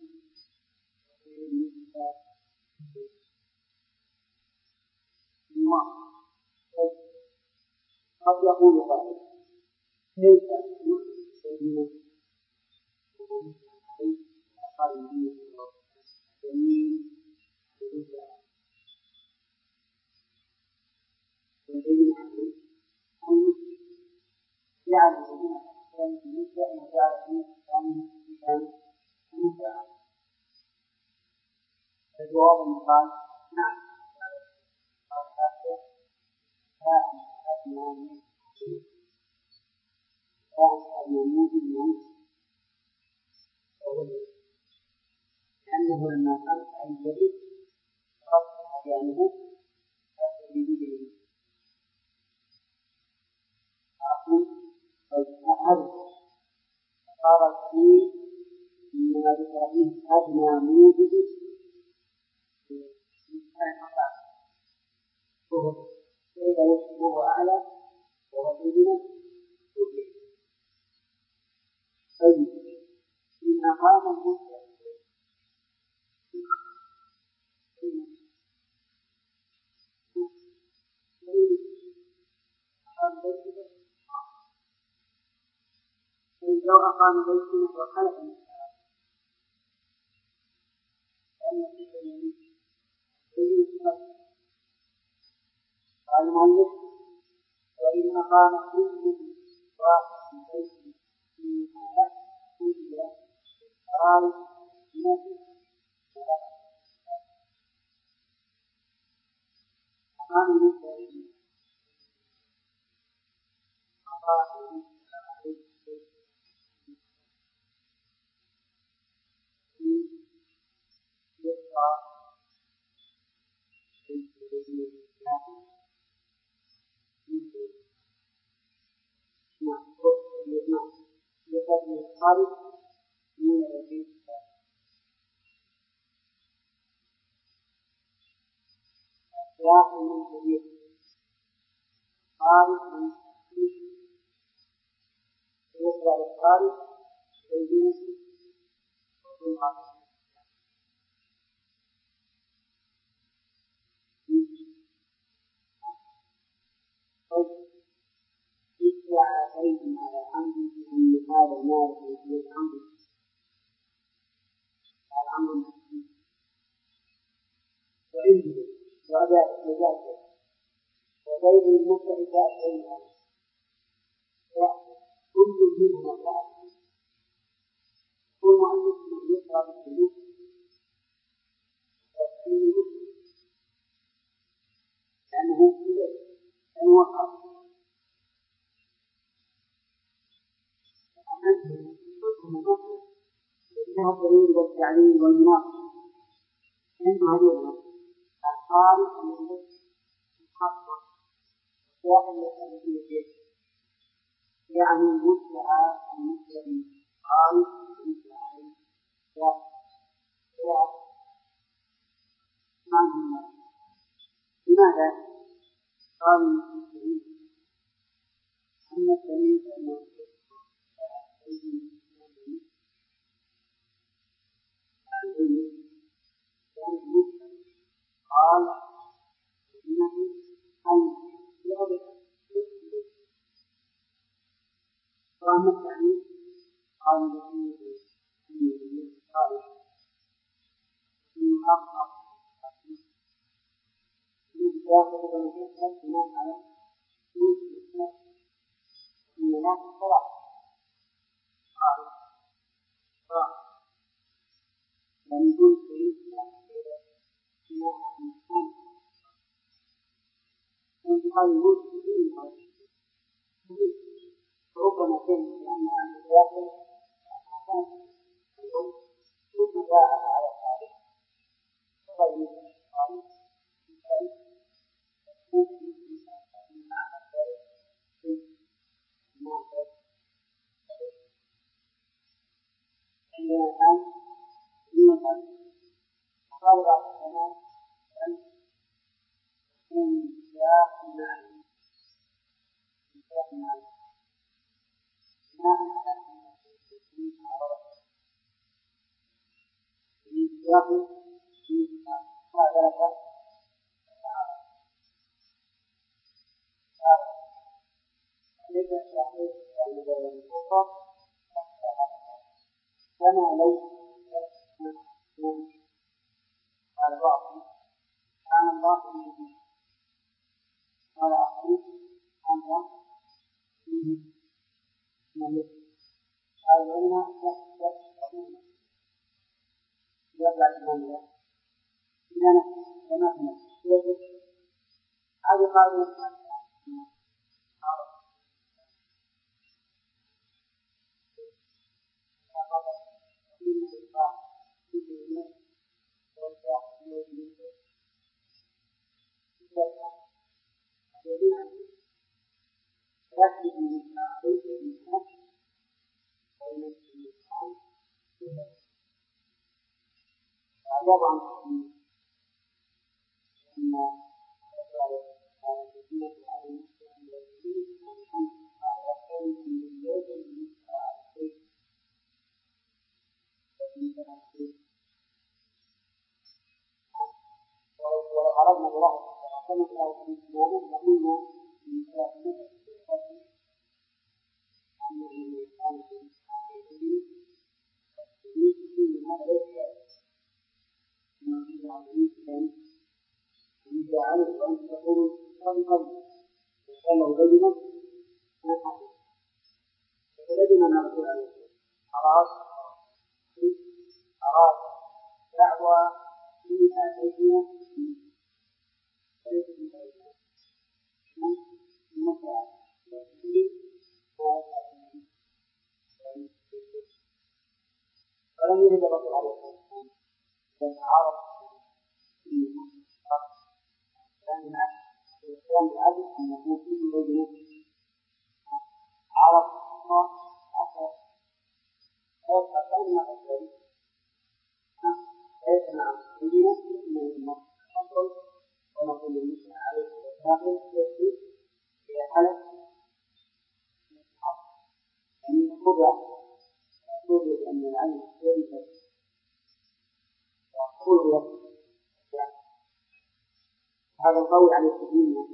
قد يقول قائل كيف سيدنا قال جميل والبين عليه أن جعل الذين كانوا في مكة وجعل الذين كانوا في مكة الجواب قال نعم قال لا لأنه لما كان عن جديد رفع أحيانه فأخذ أقول هذا صار فيه إنما ذكر فيه أدنى موجب كيف يشبه أعلى وهو سيدنا طيب إن أقام المسلم لو أقام بيتنا وخلق قال المؤلف وإن فقام كل واحد من بيته فيما كل قال نبي فقام المسلمين فقال عليهم على أمر أن هذا المال في الأمر على أمر مسلم وعنده وأداء وذاته وغير المشركات شيئا كل منهما لا كل مؤلف يقرأ بالسلوك لأنه إليه لأنه وقع إنها الدليل والتعليل والمناقشة إنها هذه الخارج من الخاصة وهي التي يعني المدعى المدعي خارج المدعي لماذا؟ قال المسلمين أن الدليل أنه قال إنه أن يغضب وأما التعليم قال إنه قال إنه أخطأ يأخذ الجسد بناء على إن لا تطلع قال لم يكن شيء ربما كان لأن عن الداخل ثم جاء على الخارج عندنا الآن وقال بعض العلماء أن يكون النساء مع بناء على أن المسلمين عرضوا يجب في مخالفة ليس صحيح أن الكفر كما لو قال بعضهم كان الله الذي قال أخوه أمرا ملك قال لنا يرجع الإمام إذا نحن هذه قاعدة وعرضنا الله كما قال في الإسلام لقلنا من ثلاثة إذا علمت أن تقول صدقا وقال بينا فلزم أن الرسول عليه أراد دعوى فيما أيدينا وليس فيما أيدينا ولم يرد الرسول عليه الصلاة والسلام أن يتعارض فيما كان العدل أن يكون فيه بينه عرض حتى لا يتقطع ما تشتري ليس مع مسلمين إنما نقول ونقول للمسلم عليه السلام يكفي في حالة يعني نقول بأن العلم يجب وقول هذا القول على التدين من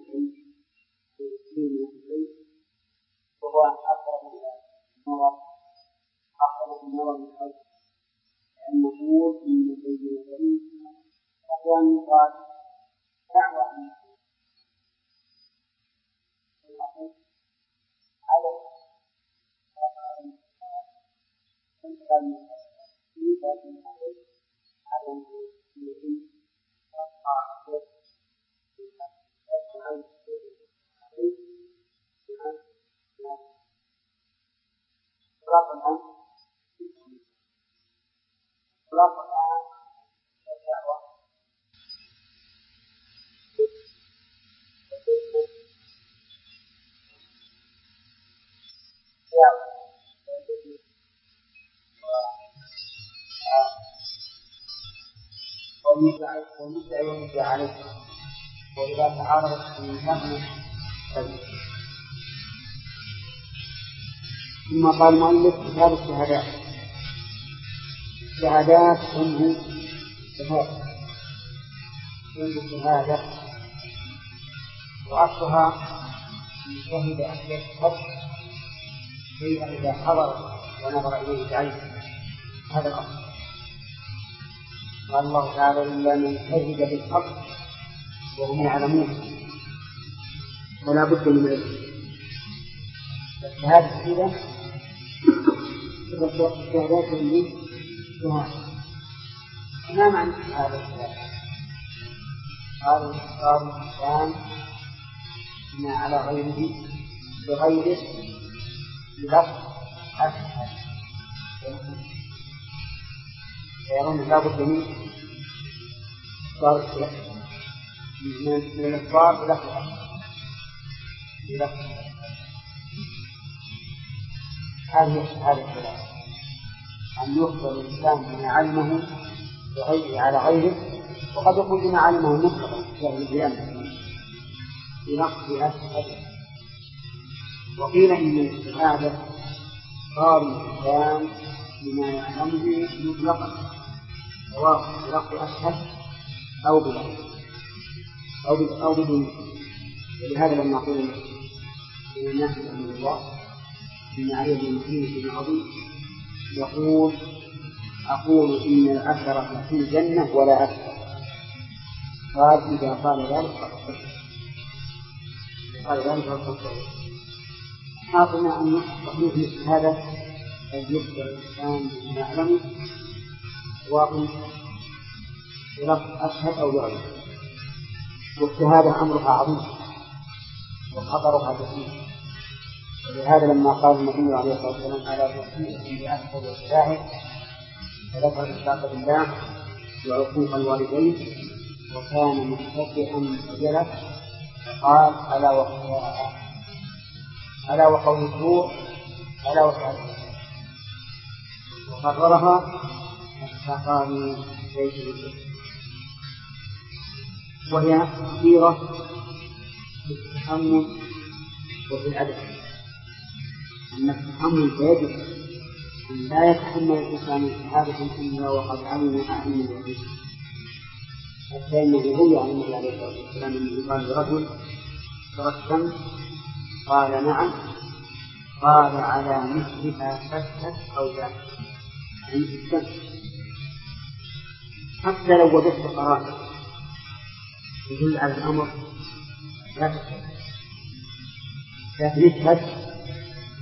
الشيء وهو أقرب إلى النظر من حيث أن نقول إن البينتين أقوى من قال دعوة على ومدعي ومدعي عليه وإذا تعارضت في مهما ثم قال المؤلف كتاب الشهادات الشهادات عنه شهادة وأصلها من شهد أن يشهد شيئا إذا حضر ونظر إليه بعينه هذا الأصل. قال الله تعالى إلا من شهد بالحق وهم يعلمون ولا بد من ذلك. الشهادة كذا الشهادات من شهادة ما معنى هذا الشهادة؟ قالوا الإنسان ما على غيره بغيره بلفظ أشهد فيرون لا بد من الإصرار بلفظ هذه الشهادة الثلاثة أن يخبر الإنسان بما علمه بغيره على غيره وقد يكون بما علمه مطلقا بلفظ أشهد. وقيل إن الشهادة صار الإنسان بما يعلمه مطلقا سواء بلفظ أشهد أو بدون. ولهذا لما نقول الناس من الله إن عليه المسلمين في العظيم يقول أقول إن العشرة في الجنة ولا أكثر. قال إذا قال ذلك فقط حاطنا أن يصبح في الشهادة أن يخبر الإنسان بما يعلمه واقع بلفظ أشهد أو يعلم. والشهادة أمرها عظيم وخطرها كثير. ولهذا لما قال النبي عليه الصلاة والسلام على توفيق بأشهد والشاهد فذكر الإشراك بالله وعقوق الوالدين وكان متكئا فجلس فقال ألا وقول الزور ألا وشهادة وقررها فقالوا ليس بشيء. وهي كثيرة في التحمل وفي الأدب. أن التحمل فيجب أن لا يتحمل الإنسان شهادة إلا وقد علم أعلم الوحيد. حتى إنه روي عن النبي عليه الصلاة والسلام أنه قال لرجل ترى الشمس قال نعم قال على مثلها فسد أو ذاك عند الشمس حتى لو وجدت قرائن يدل على الأمر لا تشهد لكن اشهد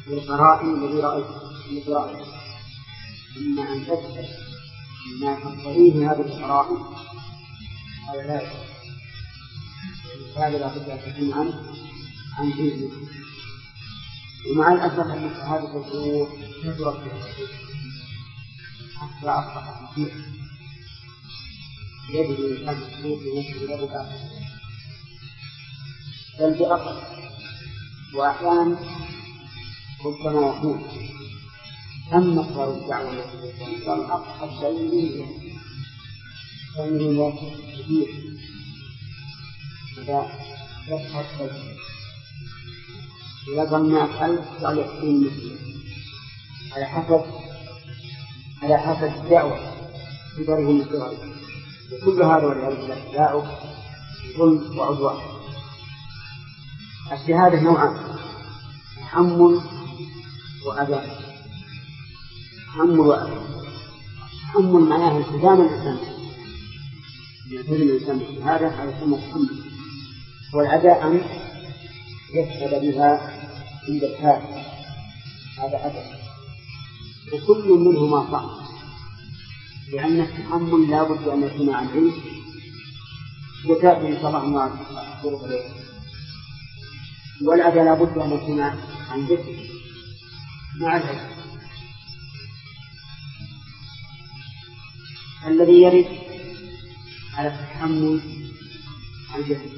بالقرائن الذي رأيت إما أن تشهد ما تقتضيه هذه القرائن هذا لا يجوز. هذا لا بد أن تكون عن جزء. ومع الأسف أن هذه الشروط تدرك في الحقيقة حتى أصبح كثير يجب الإنسان الشروط يمكن له بعض بل بأقل. وأحيانا ربما يكون تم مقدار الدعوة التي تكون أقل شيء من كثير إذا يشهد شيء إذا ظنات 1000 قال يحسين مسلم على حسب الدعوة في بره الصغير. وكل هذا والعياذ بالله داعوا ظلم وعدوان. الشهادة نوعان: تحمل وأداء. تحمل معناه التزام الإنسان، يلتزم الإنسان بالشهادة على سنة تحمل. والأداء أن يشهد بها عند الحاجة، هذا أداء. وكل منهما صح، لأن التحمل لا بد أن يكون عن علم، وتأتي إن شاء الله مع الظروف عليه. والأداء لا بد أن يكون عن ذكر مع العلم. الذي يرد على التحمل الجهل،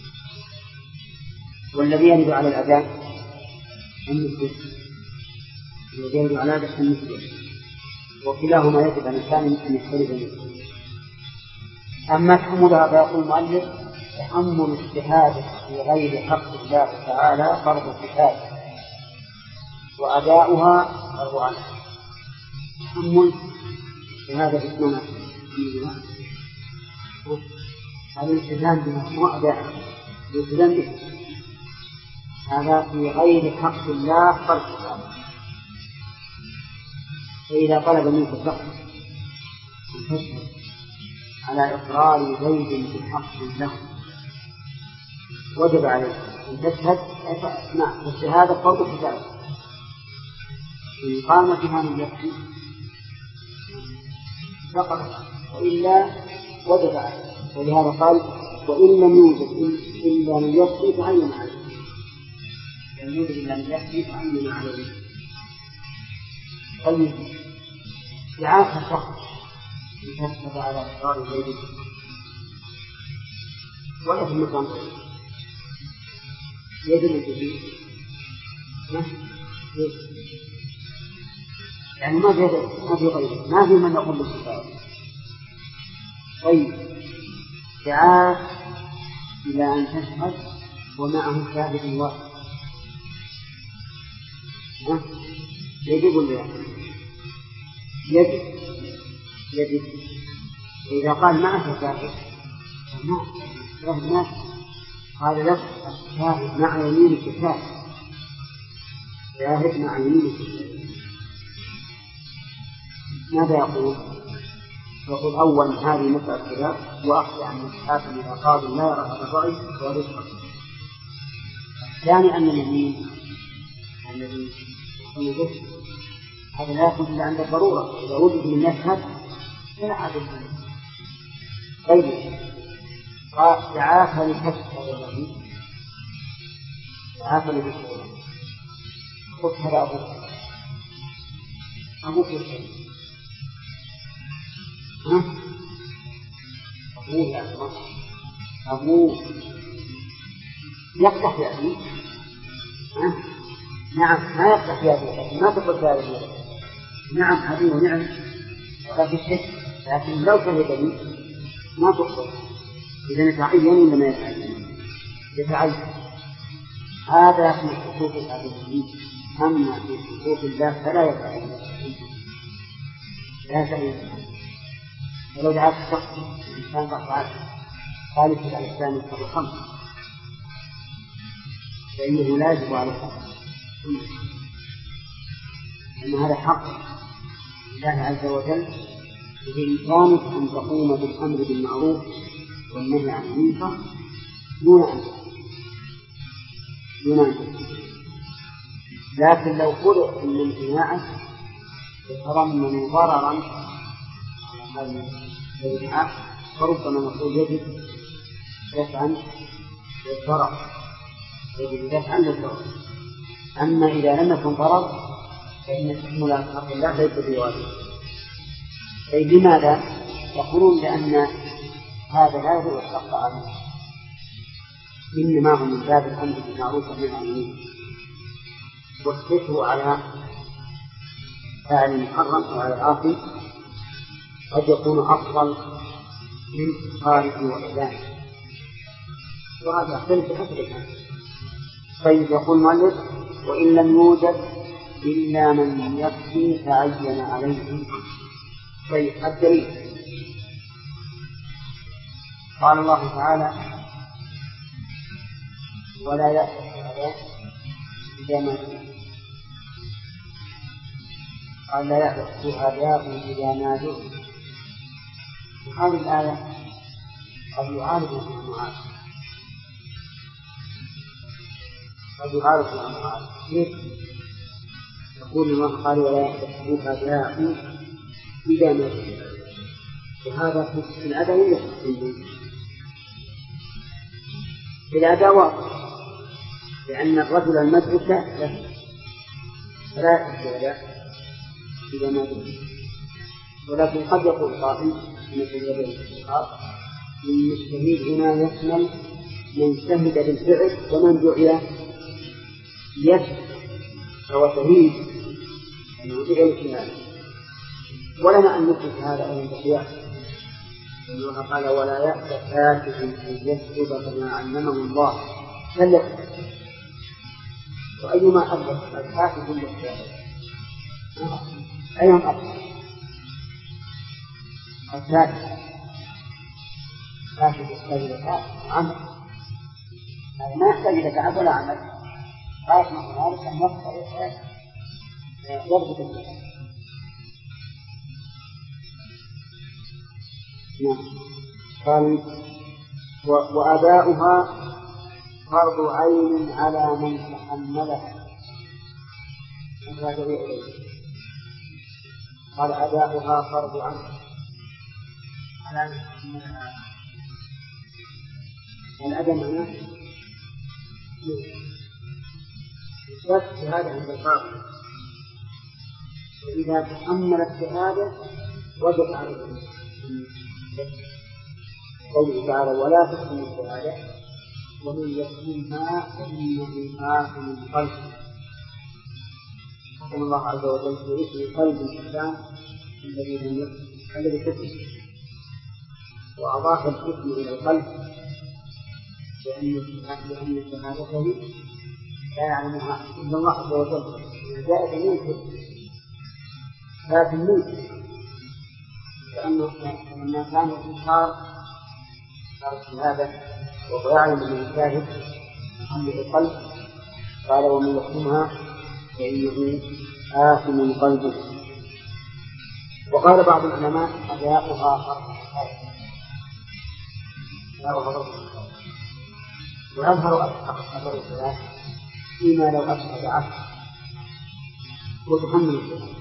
والذي يرد على الأداء النسبة، والذي يرد على الأداء النسبة، وكلاهما يجب على الإنسان أن يختلف منه. أما تحملها فيقول المؤلف: تحمل الشهادة في غير حق الله تعالى فرض كفاية، وأداؤها فرض عين. تحمل هذا اسمنا هذا الالتزام بمجموع أداء الالتزام به، هذا في غير حق الله فرض كفاية. فإذا طلب منك شخص أن تشهد على إقرار زيد بحق له وجب عليك أن تشهد. نعم، الشهادة فرض كفاية، إن قام بها من يكفي فقط، وإلا وجب عليه. ولهذا قال: وإن لم يوجد إلا من يكفي فعين عليه. لم يوجد إلا من يكفي فعين عليه. طيب، دعاك الشخص يشهد على إقرار زيد ولا في المكان يجب الجديد، يعني ما في غيره، ما في من يقول بالكفاية. طيب، دعاك إلى أن تشهد ومعه شاهد واحد، يجب ولا يجب. إذا قال معه شاهد ما قال لك الشاهد مع يمينك شاهد مع يمينك شاهد. ماذا يقول؟ يقول: أولا هذه مسألة خلاف، وأخشى أن الحاكم إذا قال لا يرى هذا الرأي ويرزق. الثاني أن اليمين الذي يكون به هذا لا يكون إلا عند الضرورة، إذا وجد من يشهد فلا عدل منه. طيب، دعاك لتشهد له، قلت هذا أبوك الشيء أبوه يفتح في أبيه. نعم، ما يفتح في أبيه، ما تقول في أبيه. نعم، أبيه نعم ولا في الشك، لكن لو شهد لي ما تقول. إذا يتعين ولا ما يتعين؟ هذا في حقوق الآدميين. أما في حقوق الله فلا يتعين، لا تعين. ولو دعاك الشخص الإنسان قطعات خالص على الإسلام الخمس فإنه لا يجب على الخمس، أن هذا حق الله عز وجل. بإمكانك أن تقوم بالأمر بالمعروف والنهي عن المنكر دون أن لكن لو فرض أن الإماعة يتضمن ضررا على هذا الإماعة فربما نقول يجب دفعا للضرر، يجب دفعا للضرر. أما إذا لم يكن ضرر فإن الحكم لا حق الله ليس بواجب. أي لماذا؟ يقولون لأن هذا لا يجب الحق عليه، إنما هو من باب الأمر بالمعروف والنهي عن المنكر، والحث على فعل المحرم أو على العاصي قد يكون أفضل من خارج وإعلانه، وهذا يختلف بحسب الحال. طيب يقول المؤلف: وإن لم يوجد إلا من يكفي تعين عليه. طيب الدليل قال الله تعالى: ولا يأتي إذا ما قال لا يأتي شهداء إذا ما دعوا. هذه الآية قد يعارضها المعارض، كيف؟ يقول الله قال ولا يأتي شهداء إذا ما دعوا، وهذا في الأداء ولا في الأداء واضح، لأن الرجل المدعو له فلا يأتي إذا ما دعوا. ولكن قد يقول قائل مثل يدين إن الشهيد هنا يشمل من شهد بالفعل ومن دعي يشهد، فهو شهيد أنه دعي الشهادة. ولنا أن نثبت هذا أيضا بقياس، الله قال ولا يأتي كاتب أن يكتب كما علمه الله فليكتب. وأيما أدرك الكاتب بالشهادة أيهم أكثر؟ الكاتب يحتاج عمل، هذا ما يحتاج إلى تعب ولا عمل، خاص من ذلك أن يضبط الكتاب. قال وأداؤها فرض عين على من تحملها. قال أداؤها فرض عين على من تحملها. الأداء معناه إثبات الشهادة عند القاضي، وإذا تحمل الشهادة وجب عليه قوله تعالى ولا تكتم الشهادة ومن يكتمها فإنه آثم قلبه. حكم الله عز وجل في قلب الإنسان الذي كتم، وأضاف الحكم إلى القلب لأن شهادته لا يعلمها إلا الله عز وجل، جاءت منه ذات الملك، لأنه لما كان الإنكار الشهادة وهو يعلم أن الشاهد محمد القلب قال ومن يحكمها فإنه آثم قلبه. وقال بعض العلماء أداؤها فرض كفاية، ويظهر أثر الصلاة فيما لو أشهد عشر وتحمل الصلاة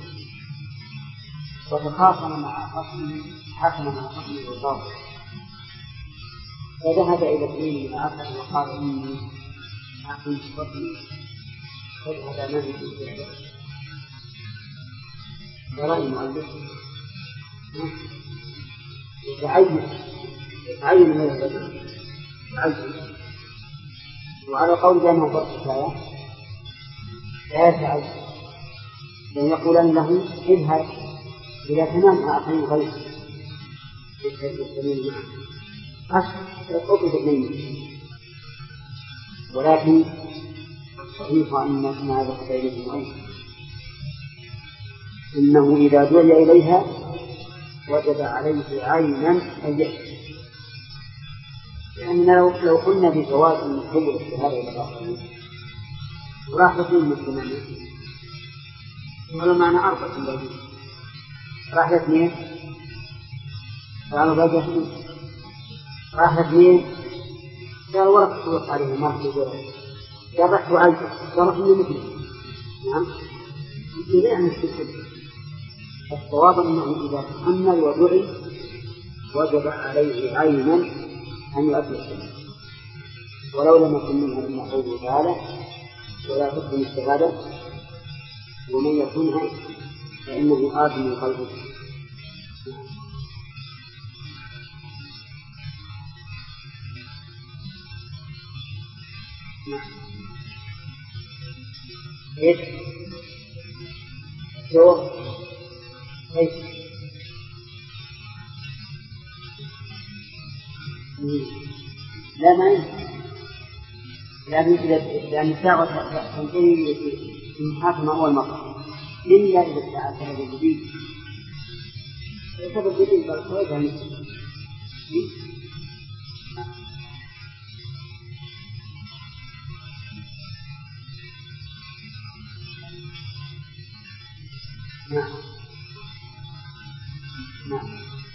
وتخاصم مع خصم حكم مع خصم الوزارة فذهب إلى ابنه من عشر وقال إني أحكم بفضلي فاذهب معي في الصلاة. ورأي المؤلف يتعين من الرجل يتعين، وعلى قول بأنه فرض كفاية لا يتعين، لأن يقولان له اذهب إذا تنام أخي غير يستمين معه أطلب اثنين. ولكن الصحيح أن هذا قتيل المؤلف إنه إذا دعي إليها وجب عليه عينا أن يأتي، لأننا لو قلنا بجواز من قبل الشهادة إلى الآخرين وراح يقول المسلمين هذا معنى أربعة الذين راح اثنين قالوا بقى اثنين راح اثنين قالوا ولا تطلق عليه ما في جواز قال رحت وعيته قال رحت مثله نعم لا نستفيد. الصواب أنه إذا تحمل ودعي وجب عليه عينا أن يؤدي الصلاة، ولو لم يكن منها إلا قوله تعالى ولا تكن الشهادة ومن يكونها فإنه آثم قلبه. ايش؟ شو؟ ايش؟ لا ما يمكن، لأن الدعوة تنتهي في المحاكمة أول مرة إلا إذا ادعى سبب جديد. سبب جديد بالخير نعم نعم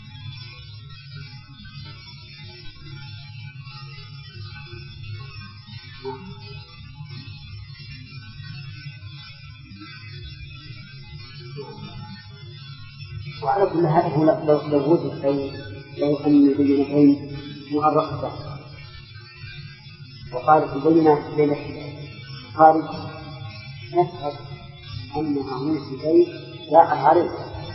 وعلى كل هذا هو لو وجد لو أن البينتين مؤرخة وقالت البينة بين خارج نشهد أنها ملك بيت جاء عليه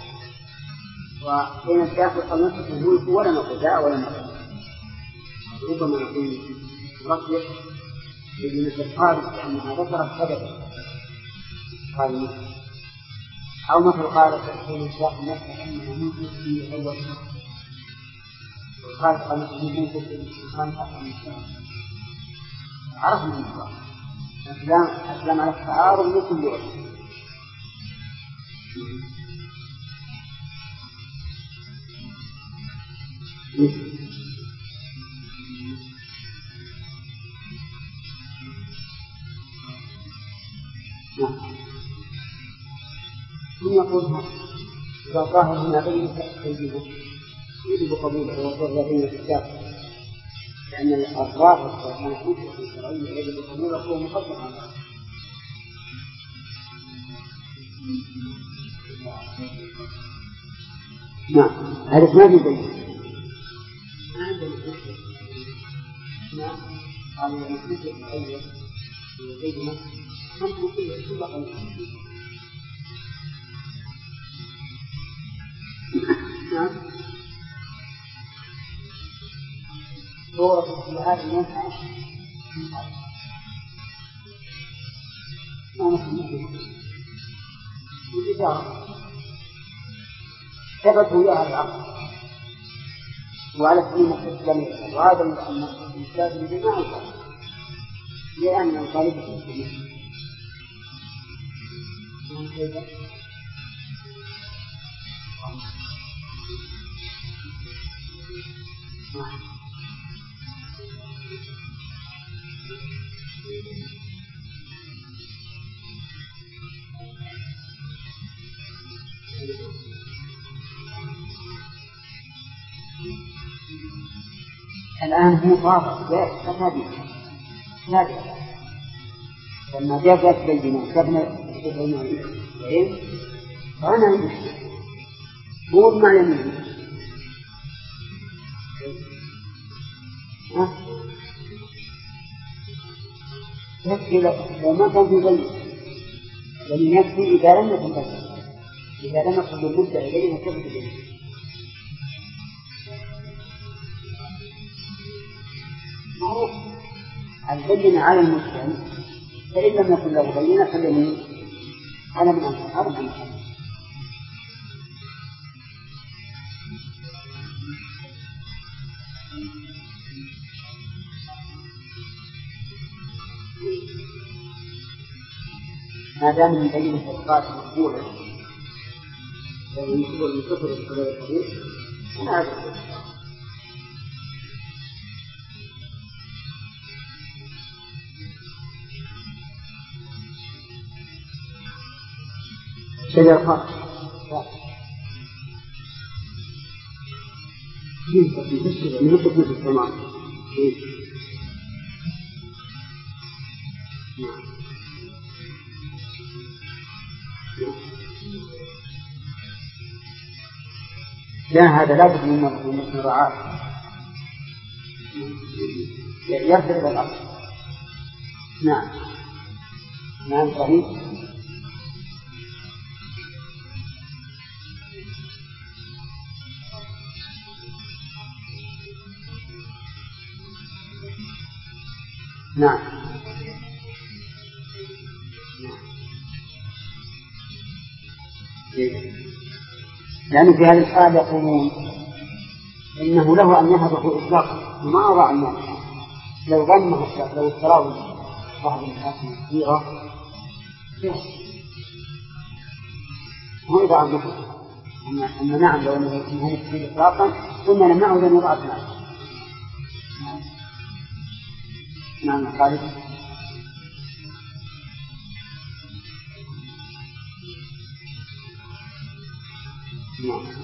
وبين الداخل قال الملك ولا نقول جاء ولا نقول، ربما نقول رجل بين الخارج لأنها ذكرت سببا قال أو مثل قالت حين الشيخ نفسه أنه ممكن في أول شهر وقالت أنه ممكن في الإنسان أكثر من شهر عرفنا الإنسان الكلام على التعارض من كل وجه. من يقولها إذا ظاهر هنا بين تأكيده يجب قبوله ويضر بين الكتاب، لأن الظاهر والمنحوس الشرعية يجب قبوله وهو مقدم على نعم هذا ما في بين ما عندنا مشكلة. نعم قالوا المشكلة الأول بيننا هم فيه كل قليل. نعم صورة في هذه المنفعة ما نحن الإدارة ثبت وياها العقل وعلى سبيل الإسلام وهذا الإسلام بما أنفع لأن الطالب في الآن هو صار جاء نادر لما جاءت بيننا كابنا بيننا فأنا عندي مو ما يمين يكفي لو ما كان في بيت لأن يكفي إذا لم يكن بيت إذا لم يكن بالمدة إلينا كيف تبين معروف البينة على المسلم فإن لم يكن له بينة فاليمين على من أنفر من أنفر. ما دام من بينة الصلاة مقبولة وينسبه من كثر الصلاة الحديث فلا أدري. شجر خاص يهبط مثل السماء الشاه هذا لا بد من رعاة يرجع إلى الأصل. نعم نعم صحيح. نعم لأن في هذه الحال يقولون إنه له أن يهبه إطلاقا وما أضاع الناس لو ضمه لو اشتراه بعض الحاكم الصغيرة هو إذا عبده أما نعم لو أنه مفيد إطلاقا قلنا نمنعه لأن يضع الناس. نعم خالد. نعم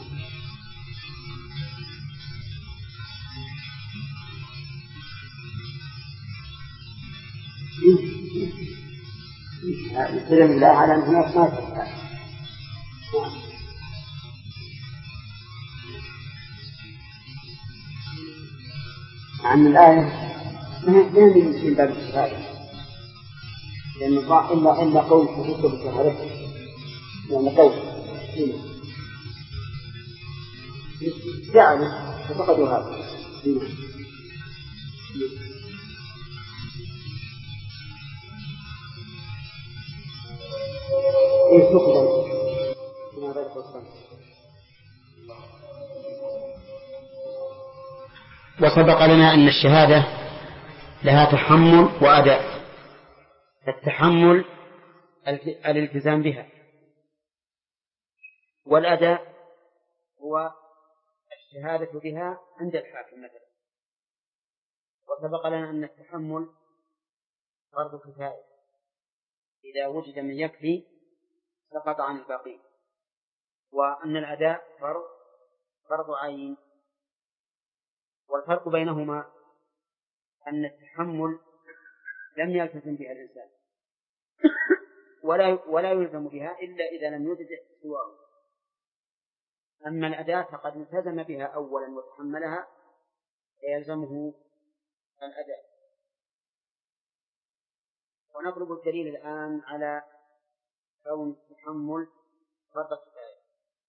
يستلم الله على أن هناك ما تفعل. عن الآية ما من باب الشهادة لأن الله إلا قول تفكر بشهادته يعني قول جعله ففقدوا هذا. وسبق لنا أن الشهادة لها تحمل وأداء. التحمل الالتزام بها، والأداء هو الشهادة بها عند الحاكم مثلا. وسبق لنا أن التحمل فرض كفاية، إذا وجد من يكفي سقط عن الباقي، وأن الأداء فرض عين. والفرق بينهما أن التحمل لم يلتزم بها الإنسان ولا يلزم بها إلا إذا لم يوجد سواه. أما الأداء فقد التزم بها أولا وتحملها فيلزمه الأداء. ونضرب الدليل الآن على كون التحمل فرض كفاية.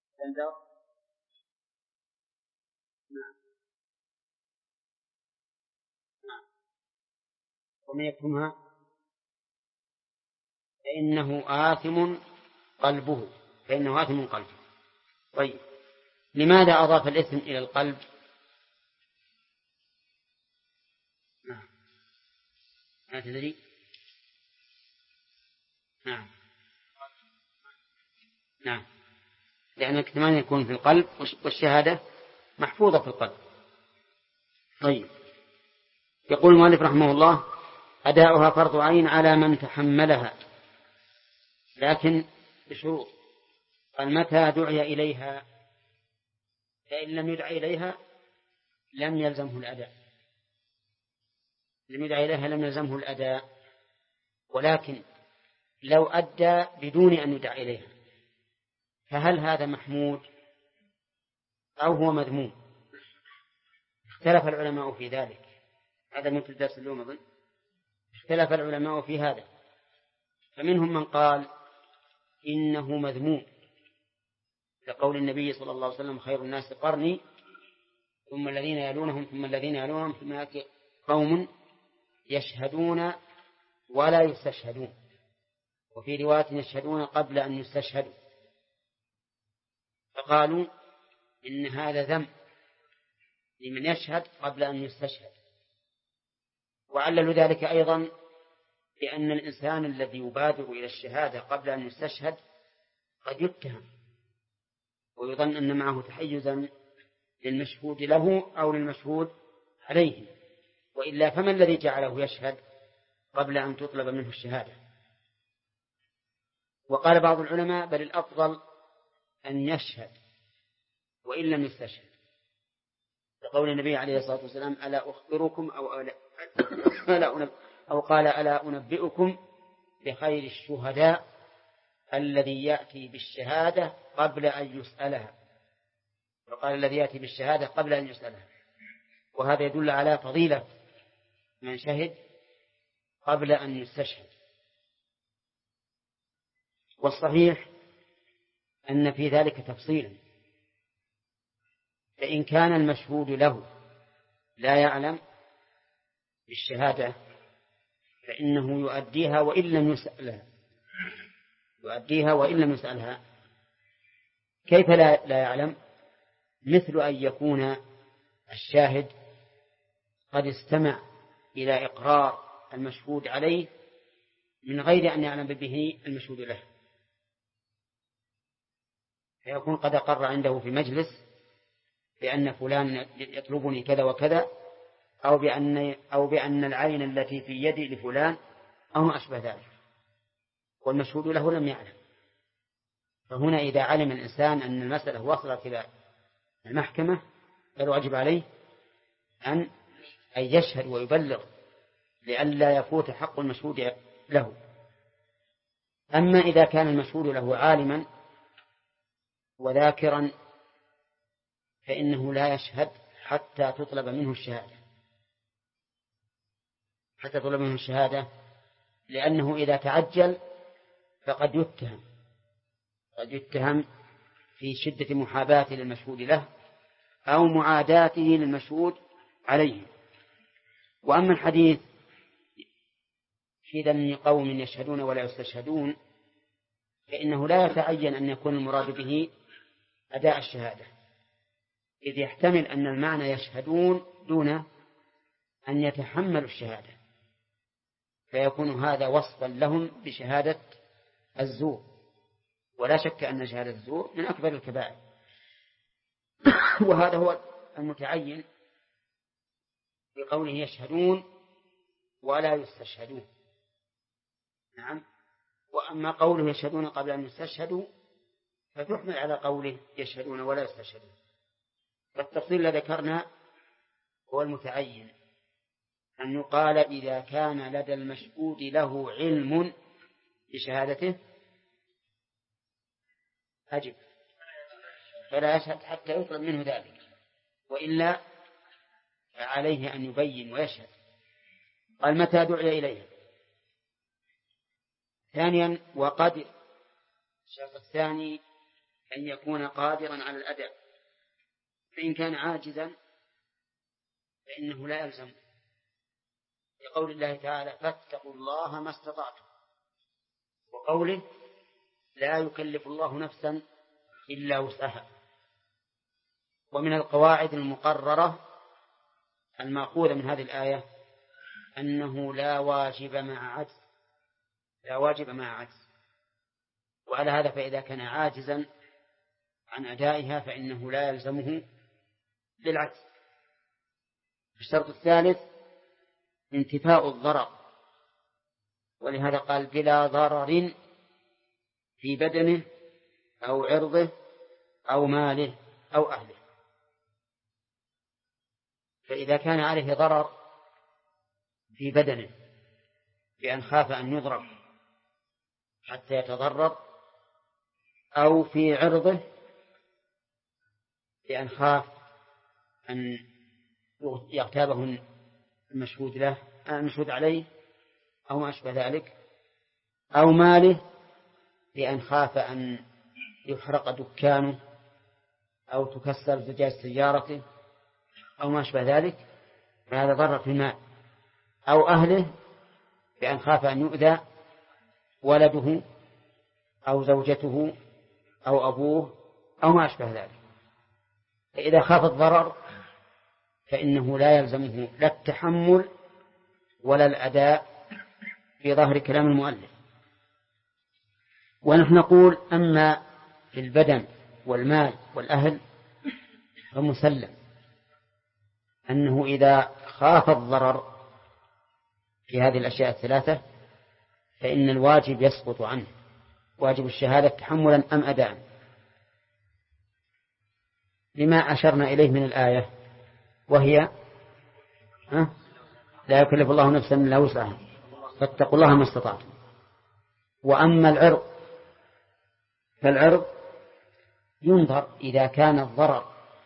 نعم ومن يكتمها فإنه آثم قلبه. طيب لماذا أضاف الإثم إلى القلب؟ ما تدري؟ نعم لأن الكتمان يكون في القلب والشهادة محفوظة في القلب. طيب يقول المؤلف رحمه الله أداؤها فرض عين على من تحملها، لكن بشروط. قال متى دعي إليها؟ فإن لم يدع إليها لم يلزمه الأداء. ولكن لو أدى بدون أن يدع إليها فهل هذا محمود أو هو مذموم؟ اختلف العلماء في ذلك. هذا من الدرس اليوم أظن. اختلف العلماء في هذا، فمنهم من قال إنه مذموم لقول النبي صلى الله عليه وسلم خير الناس قرني ثم الذين يلونهم ثم الذين يلونهم ثم يأتي قوم يشهدون ولا يستشهدون، وفي رواية يشهدون قبل أن يستشهدوا. فقالوا إن هذا ذم لمن يشهد قبل أن يستشهد. وعللوا ذلك أيضا لأن الإنسان الذي يبادر إلى الشهادة قبل أن يستشهد قد يتهم ويظن أن معه تحيزا للمشهود له أو للمشهود عليه، وإلا فما الذي جعله يشهد قبل أن تطلب منه الشهادة؟ وقال بعض العلماء بل الأفضل أن يشهد وإن لم يستشهد، لقول النبي عليه الصلاة والسلام ألا أخبركم أو قال ألا أنبئكم بخير الشهداء الذي يأتي بالشهادة قبل أن يسألها. وقال الذي يأتي بالشهادة قبل أن يسألها، وهذا يدل على فضيلة من شهد قبل أن يستشهد. والصحيح أن في ذلك تفصيلا، فإن كان المشهود له لا يعلم بالشهادة فإنه يؤديها وإن لم يسألها. كيف لا يعلم؟ مثل أن يكون الشاهد قد استمع إلى إقرار المشهود عليه من غير أن يعلم به المشهود له، فيكون قد أقر عنده في مجلس بأن فلان يطلبني كذا وكذا، أو بأن العين التي في يدي لفلان أو ما أشبه ذلك، والمشهود له لم يعلم. فهنا إذا علم الإنسان أن المسألة وصلت إلى المحكمة فالواجب عليه أن يشهد ويبلغ لئلا يفوت حق المشهود له. أما إذا كان المشهود له عالما وذاكرا فإنه لا يشهد حتى تطلب منه الشهادة، لأنه إذا تعجل فقد يتهم في شدة محاباته للمشهود له أو معاداته للمشهود عليه. وأما الحديث في ذم قوم يشهدون ولا يستشهدون فإنه لا يتعين أن يكون المراد به أداء الشهادة، إذ يحتمل أن المعنى يشهدون دون أن يتحملوا الشهادة، فيكون هذا وصفا لهم بشهادة الزور، ولا شك أن شهادة الزور من أكبر الكبائر. وهذا هو المتعين بقوله يشهدون ولا يستشهدون. نعم. وأما قوله يشهدون قبل أن يستشهدوا فتحمل على قوله يشهدون ولا يستشهدون. فالتفصيل الذي ذكرنا هو المتعين، أن يقال إذا كان لدى المشهود له علم بشهادته أجب، فلا يشهد حتى يطلب منه ذلك، وإلا عليه أن يبين ويشهد. قال متى دعي إليها. ثانيا وقد الشرط الثاني أن يكون قادرا على الأداء، فإن كان عاجزا فإنه لا يلزم، لقول الله تعالى فاتقوا الله ما استطعتم، وقوله لا يكلف الله نفسا إلا وسعها. ومن القواعد المقررة المأخوذة من هذه الآية أنه لا واجب مع عجز، وعلى هذا فإذا كان عاجزا عن أدائها فإنه لا يلزمه للعجز. الشرط الثالث انتفاء الضرر، ولهذا قال بلا ضرر في بدنه أو عرضه أو ماله أو أهله. فإذا كان عليه ضرر في بدنه بأن خاف أن يضرب حتى يتضرر، أو في عرضه بأن خاف أن يغتابه المشهود عليه أو ما أشبه ذلك، أو ماله بأن خاف أن يحرق دكانه أو تكسر زجاج سيارته أو ما أشبه ذلك، فهذا ضرر في المال. أو أهله بأن خاف أن يؤذى ولده أو زوجته أو أبوه أو ما أشبه ذلك. فإذا خاف الضرر فإنه لا يلزمه لا التحمل ولا الأداء في ظاهر كلام المؤلف. ونحن نقول أما في البدن والمال والأهل فمسلم أنه إذا خاف الضرر في هذه الأشياء الثلاثة فإن الواجب يسقط عنه، واجب الشهادة تحملا أم أداء، لما أشرنا إليه من الآية وهي لا يكلف الله نفسا إلا وسعها فاتقوا الله ما استطعتم. وأما العرض فالعرض ينظر إذا كان الضرر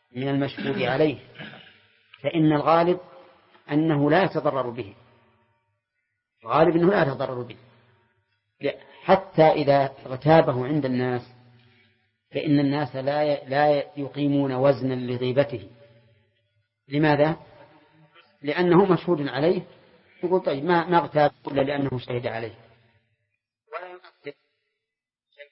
من المشهود عليه فإن الغالب أنه لا يتضرر به، الغالب أنه لا يتضرر به، حتى إذا اغتابه عند الناس فإن الناس لا يقيمون وزنا لغيبته. لماذا؟ لأنه مشهود عليه، يقول طيب ما اغتاب إلا لأنه شهد عليه ولا يؤثر شيء.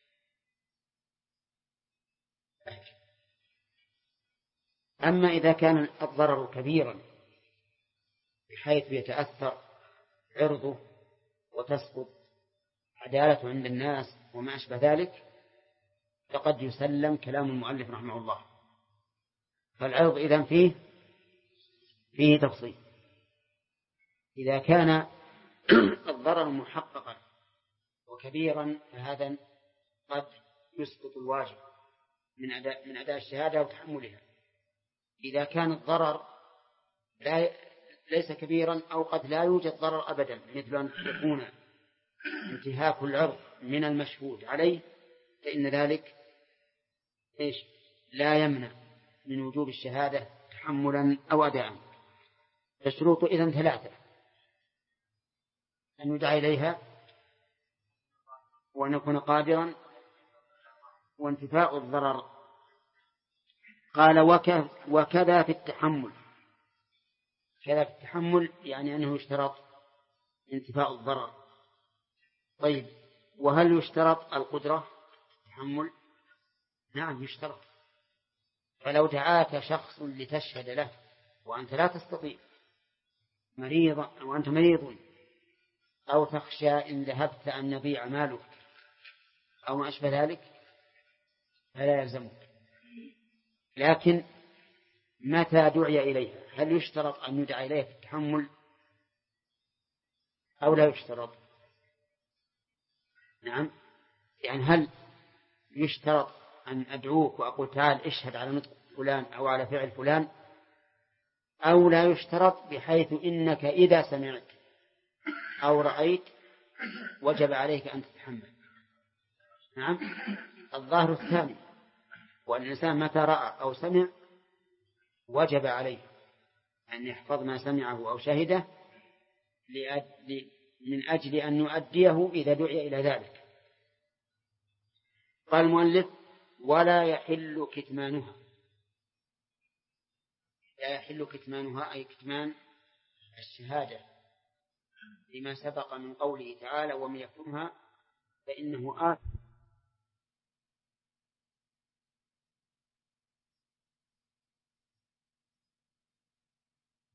أما إذا كان الضرر كبيرا بحيث يتأثر عرضه وتسقط عدالته عند الناس وما أشبه ذلك فقد يسلم كلام المؤلف رحمه الله. فالعرض إذن فيه تفصيل. إذا كان الضرر محققا وكبيرا فهذا قد يسقط الواجب من أداء الشهادة وتحملها. إذا كان الضرر ليس كبيرا أو قد لا يوجد ضرر أبدا، مثل أن يكون انتهاك العرض من المشهود عليه، فإن ذلك لا يمنع من وجوب الشهادة تحملا أو أداء. الشروط إذن 3: أن يدعى إليها، وأن يكون قادرا، وانتفاء الضرر. قال وكذا في التحمل. كذا في التحمل يعني أنه يشترط انتفاء الضرر. طيب وهل يشترط القدرة في التحمل؟ نعم يشترط. فلو دعاك شخص لتشهد له وأنت لا تستطيع، وأنت مريض، أو تخشى إن ذهبت أن يضيع مالك أو ما أشبه ذلك، فلا يلزمك. لكن متى دعي إليها؟ هل يشترط أن يدعى إليها في التحمل أو لا يشترط؟ نعم، يعني هل يشترط أن أدعوك وأقول تعال اشهد على نطق فلان أو على فعل فلان، أو لا يشترط بحيث إنك إذا سمعت أو رأيت وجب عليك أن تتحمل؟ نعم، الظاهر الثاني، وأن الإنسان متى رأى أو سمع وجب عليه أن يحفظ ما سمعه أو شهده من أجل أن يؤديه إذا دعي إلى ذلك. قال المؤلف ولا يحل كتمانها. لا يحل كتمانها أي كتمان الشهادة، لما سبق من قوله تعالى ومن يكتمها فإنه آثم